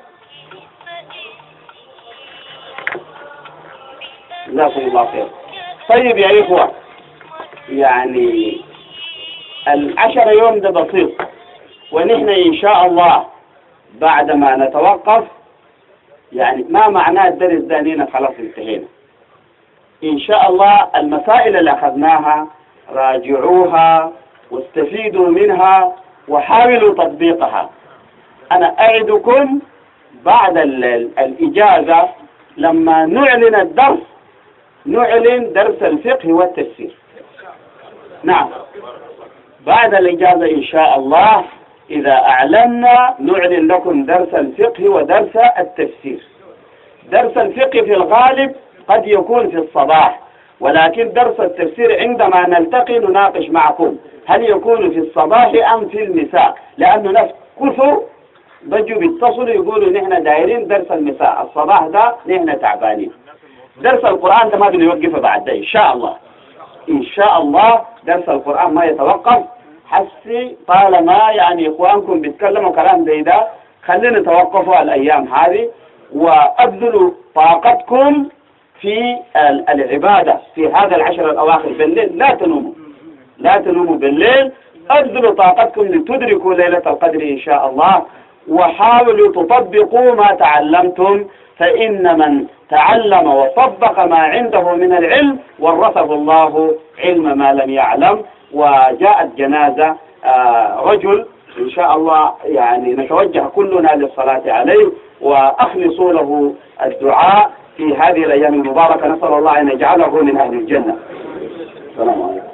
جزاكم الله خير. طيب يا إخوة، يعني العشر يوم ده بسيط، ونحن إن شاء الله بعد ما نتوقف يعني ما معناه الدرس ده خلاص انتهينا. إن شاء الله المسائل اللي أخذناها راجعوها واستفيدوا منها وحاولوا تطبيقها. أنا أعدكم بعد الإجازة لما نعلن الدرس نعلن درس الفقه والتفسير. نعم، بعد الإجازة إن شاء الله إذا أعلنا نعلن لكم درس الفقه ودرس التفسير. درس الفقه في الغالب قد يكون في الصباح، ولكن درس التفسير عندما نلتقي نناقش معكم هل يكون في الصباح أم في المساء، لأنه ناس كثر بجوا بيتصلوا يقولوا نحن دايرين درس المساء، الصباح ده نحن تعبانين. درس القرآن ده ما بنوقفه بعد ده إن شاء الله. إن شاء الله درس القرآن ما يتوقف، حسي طالما يعني إخوانكم بيتكلموا كلام زي ده خلينا توقفوا الأيام هذه وأبذلوا طاقتكم في العبادة في هذا العشر الأواخر بالليل. لا تنوموا لا تنوموا بالليل، أبذلوا طاقتكم لتدركوا ليلة القدر إن شاء الله، وحاولوا تطبقوا ما تعلمتم، فإن من تعلم وطبق ما عنده من العلم ورثه الله علم ما لم يعلم. وجاءت جنازة رجل إن شاء الله يعني نتوجه كلنا للصلاة عليه وأخلصوا له الدعاء في هذه الأيام المباركة. نسأل الله أن يجعله من أهل الجنة. السلام عليكم.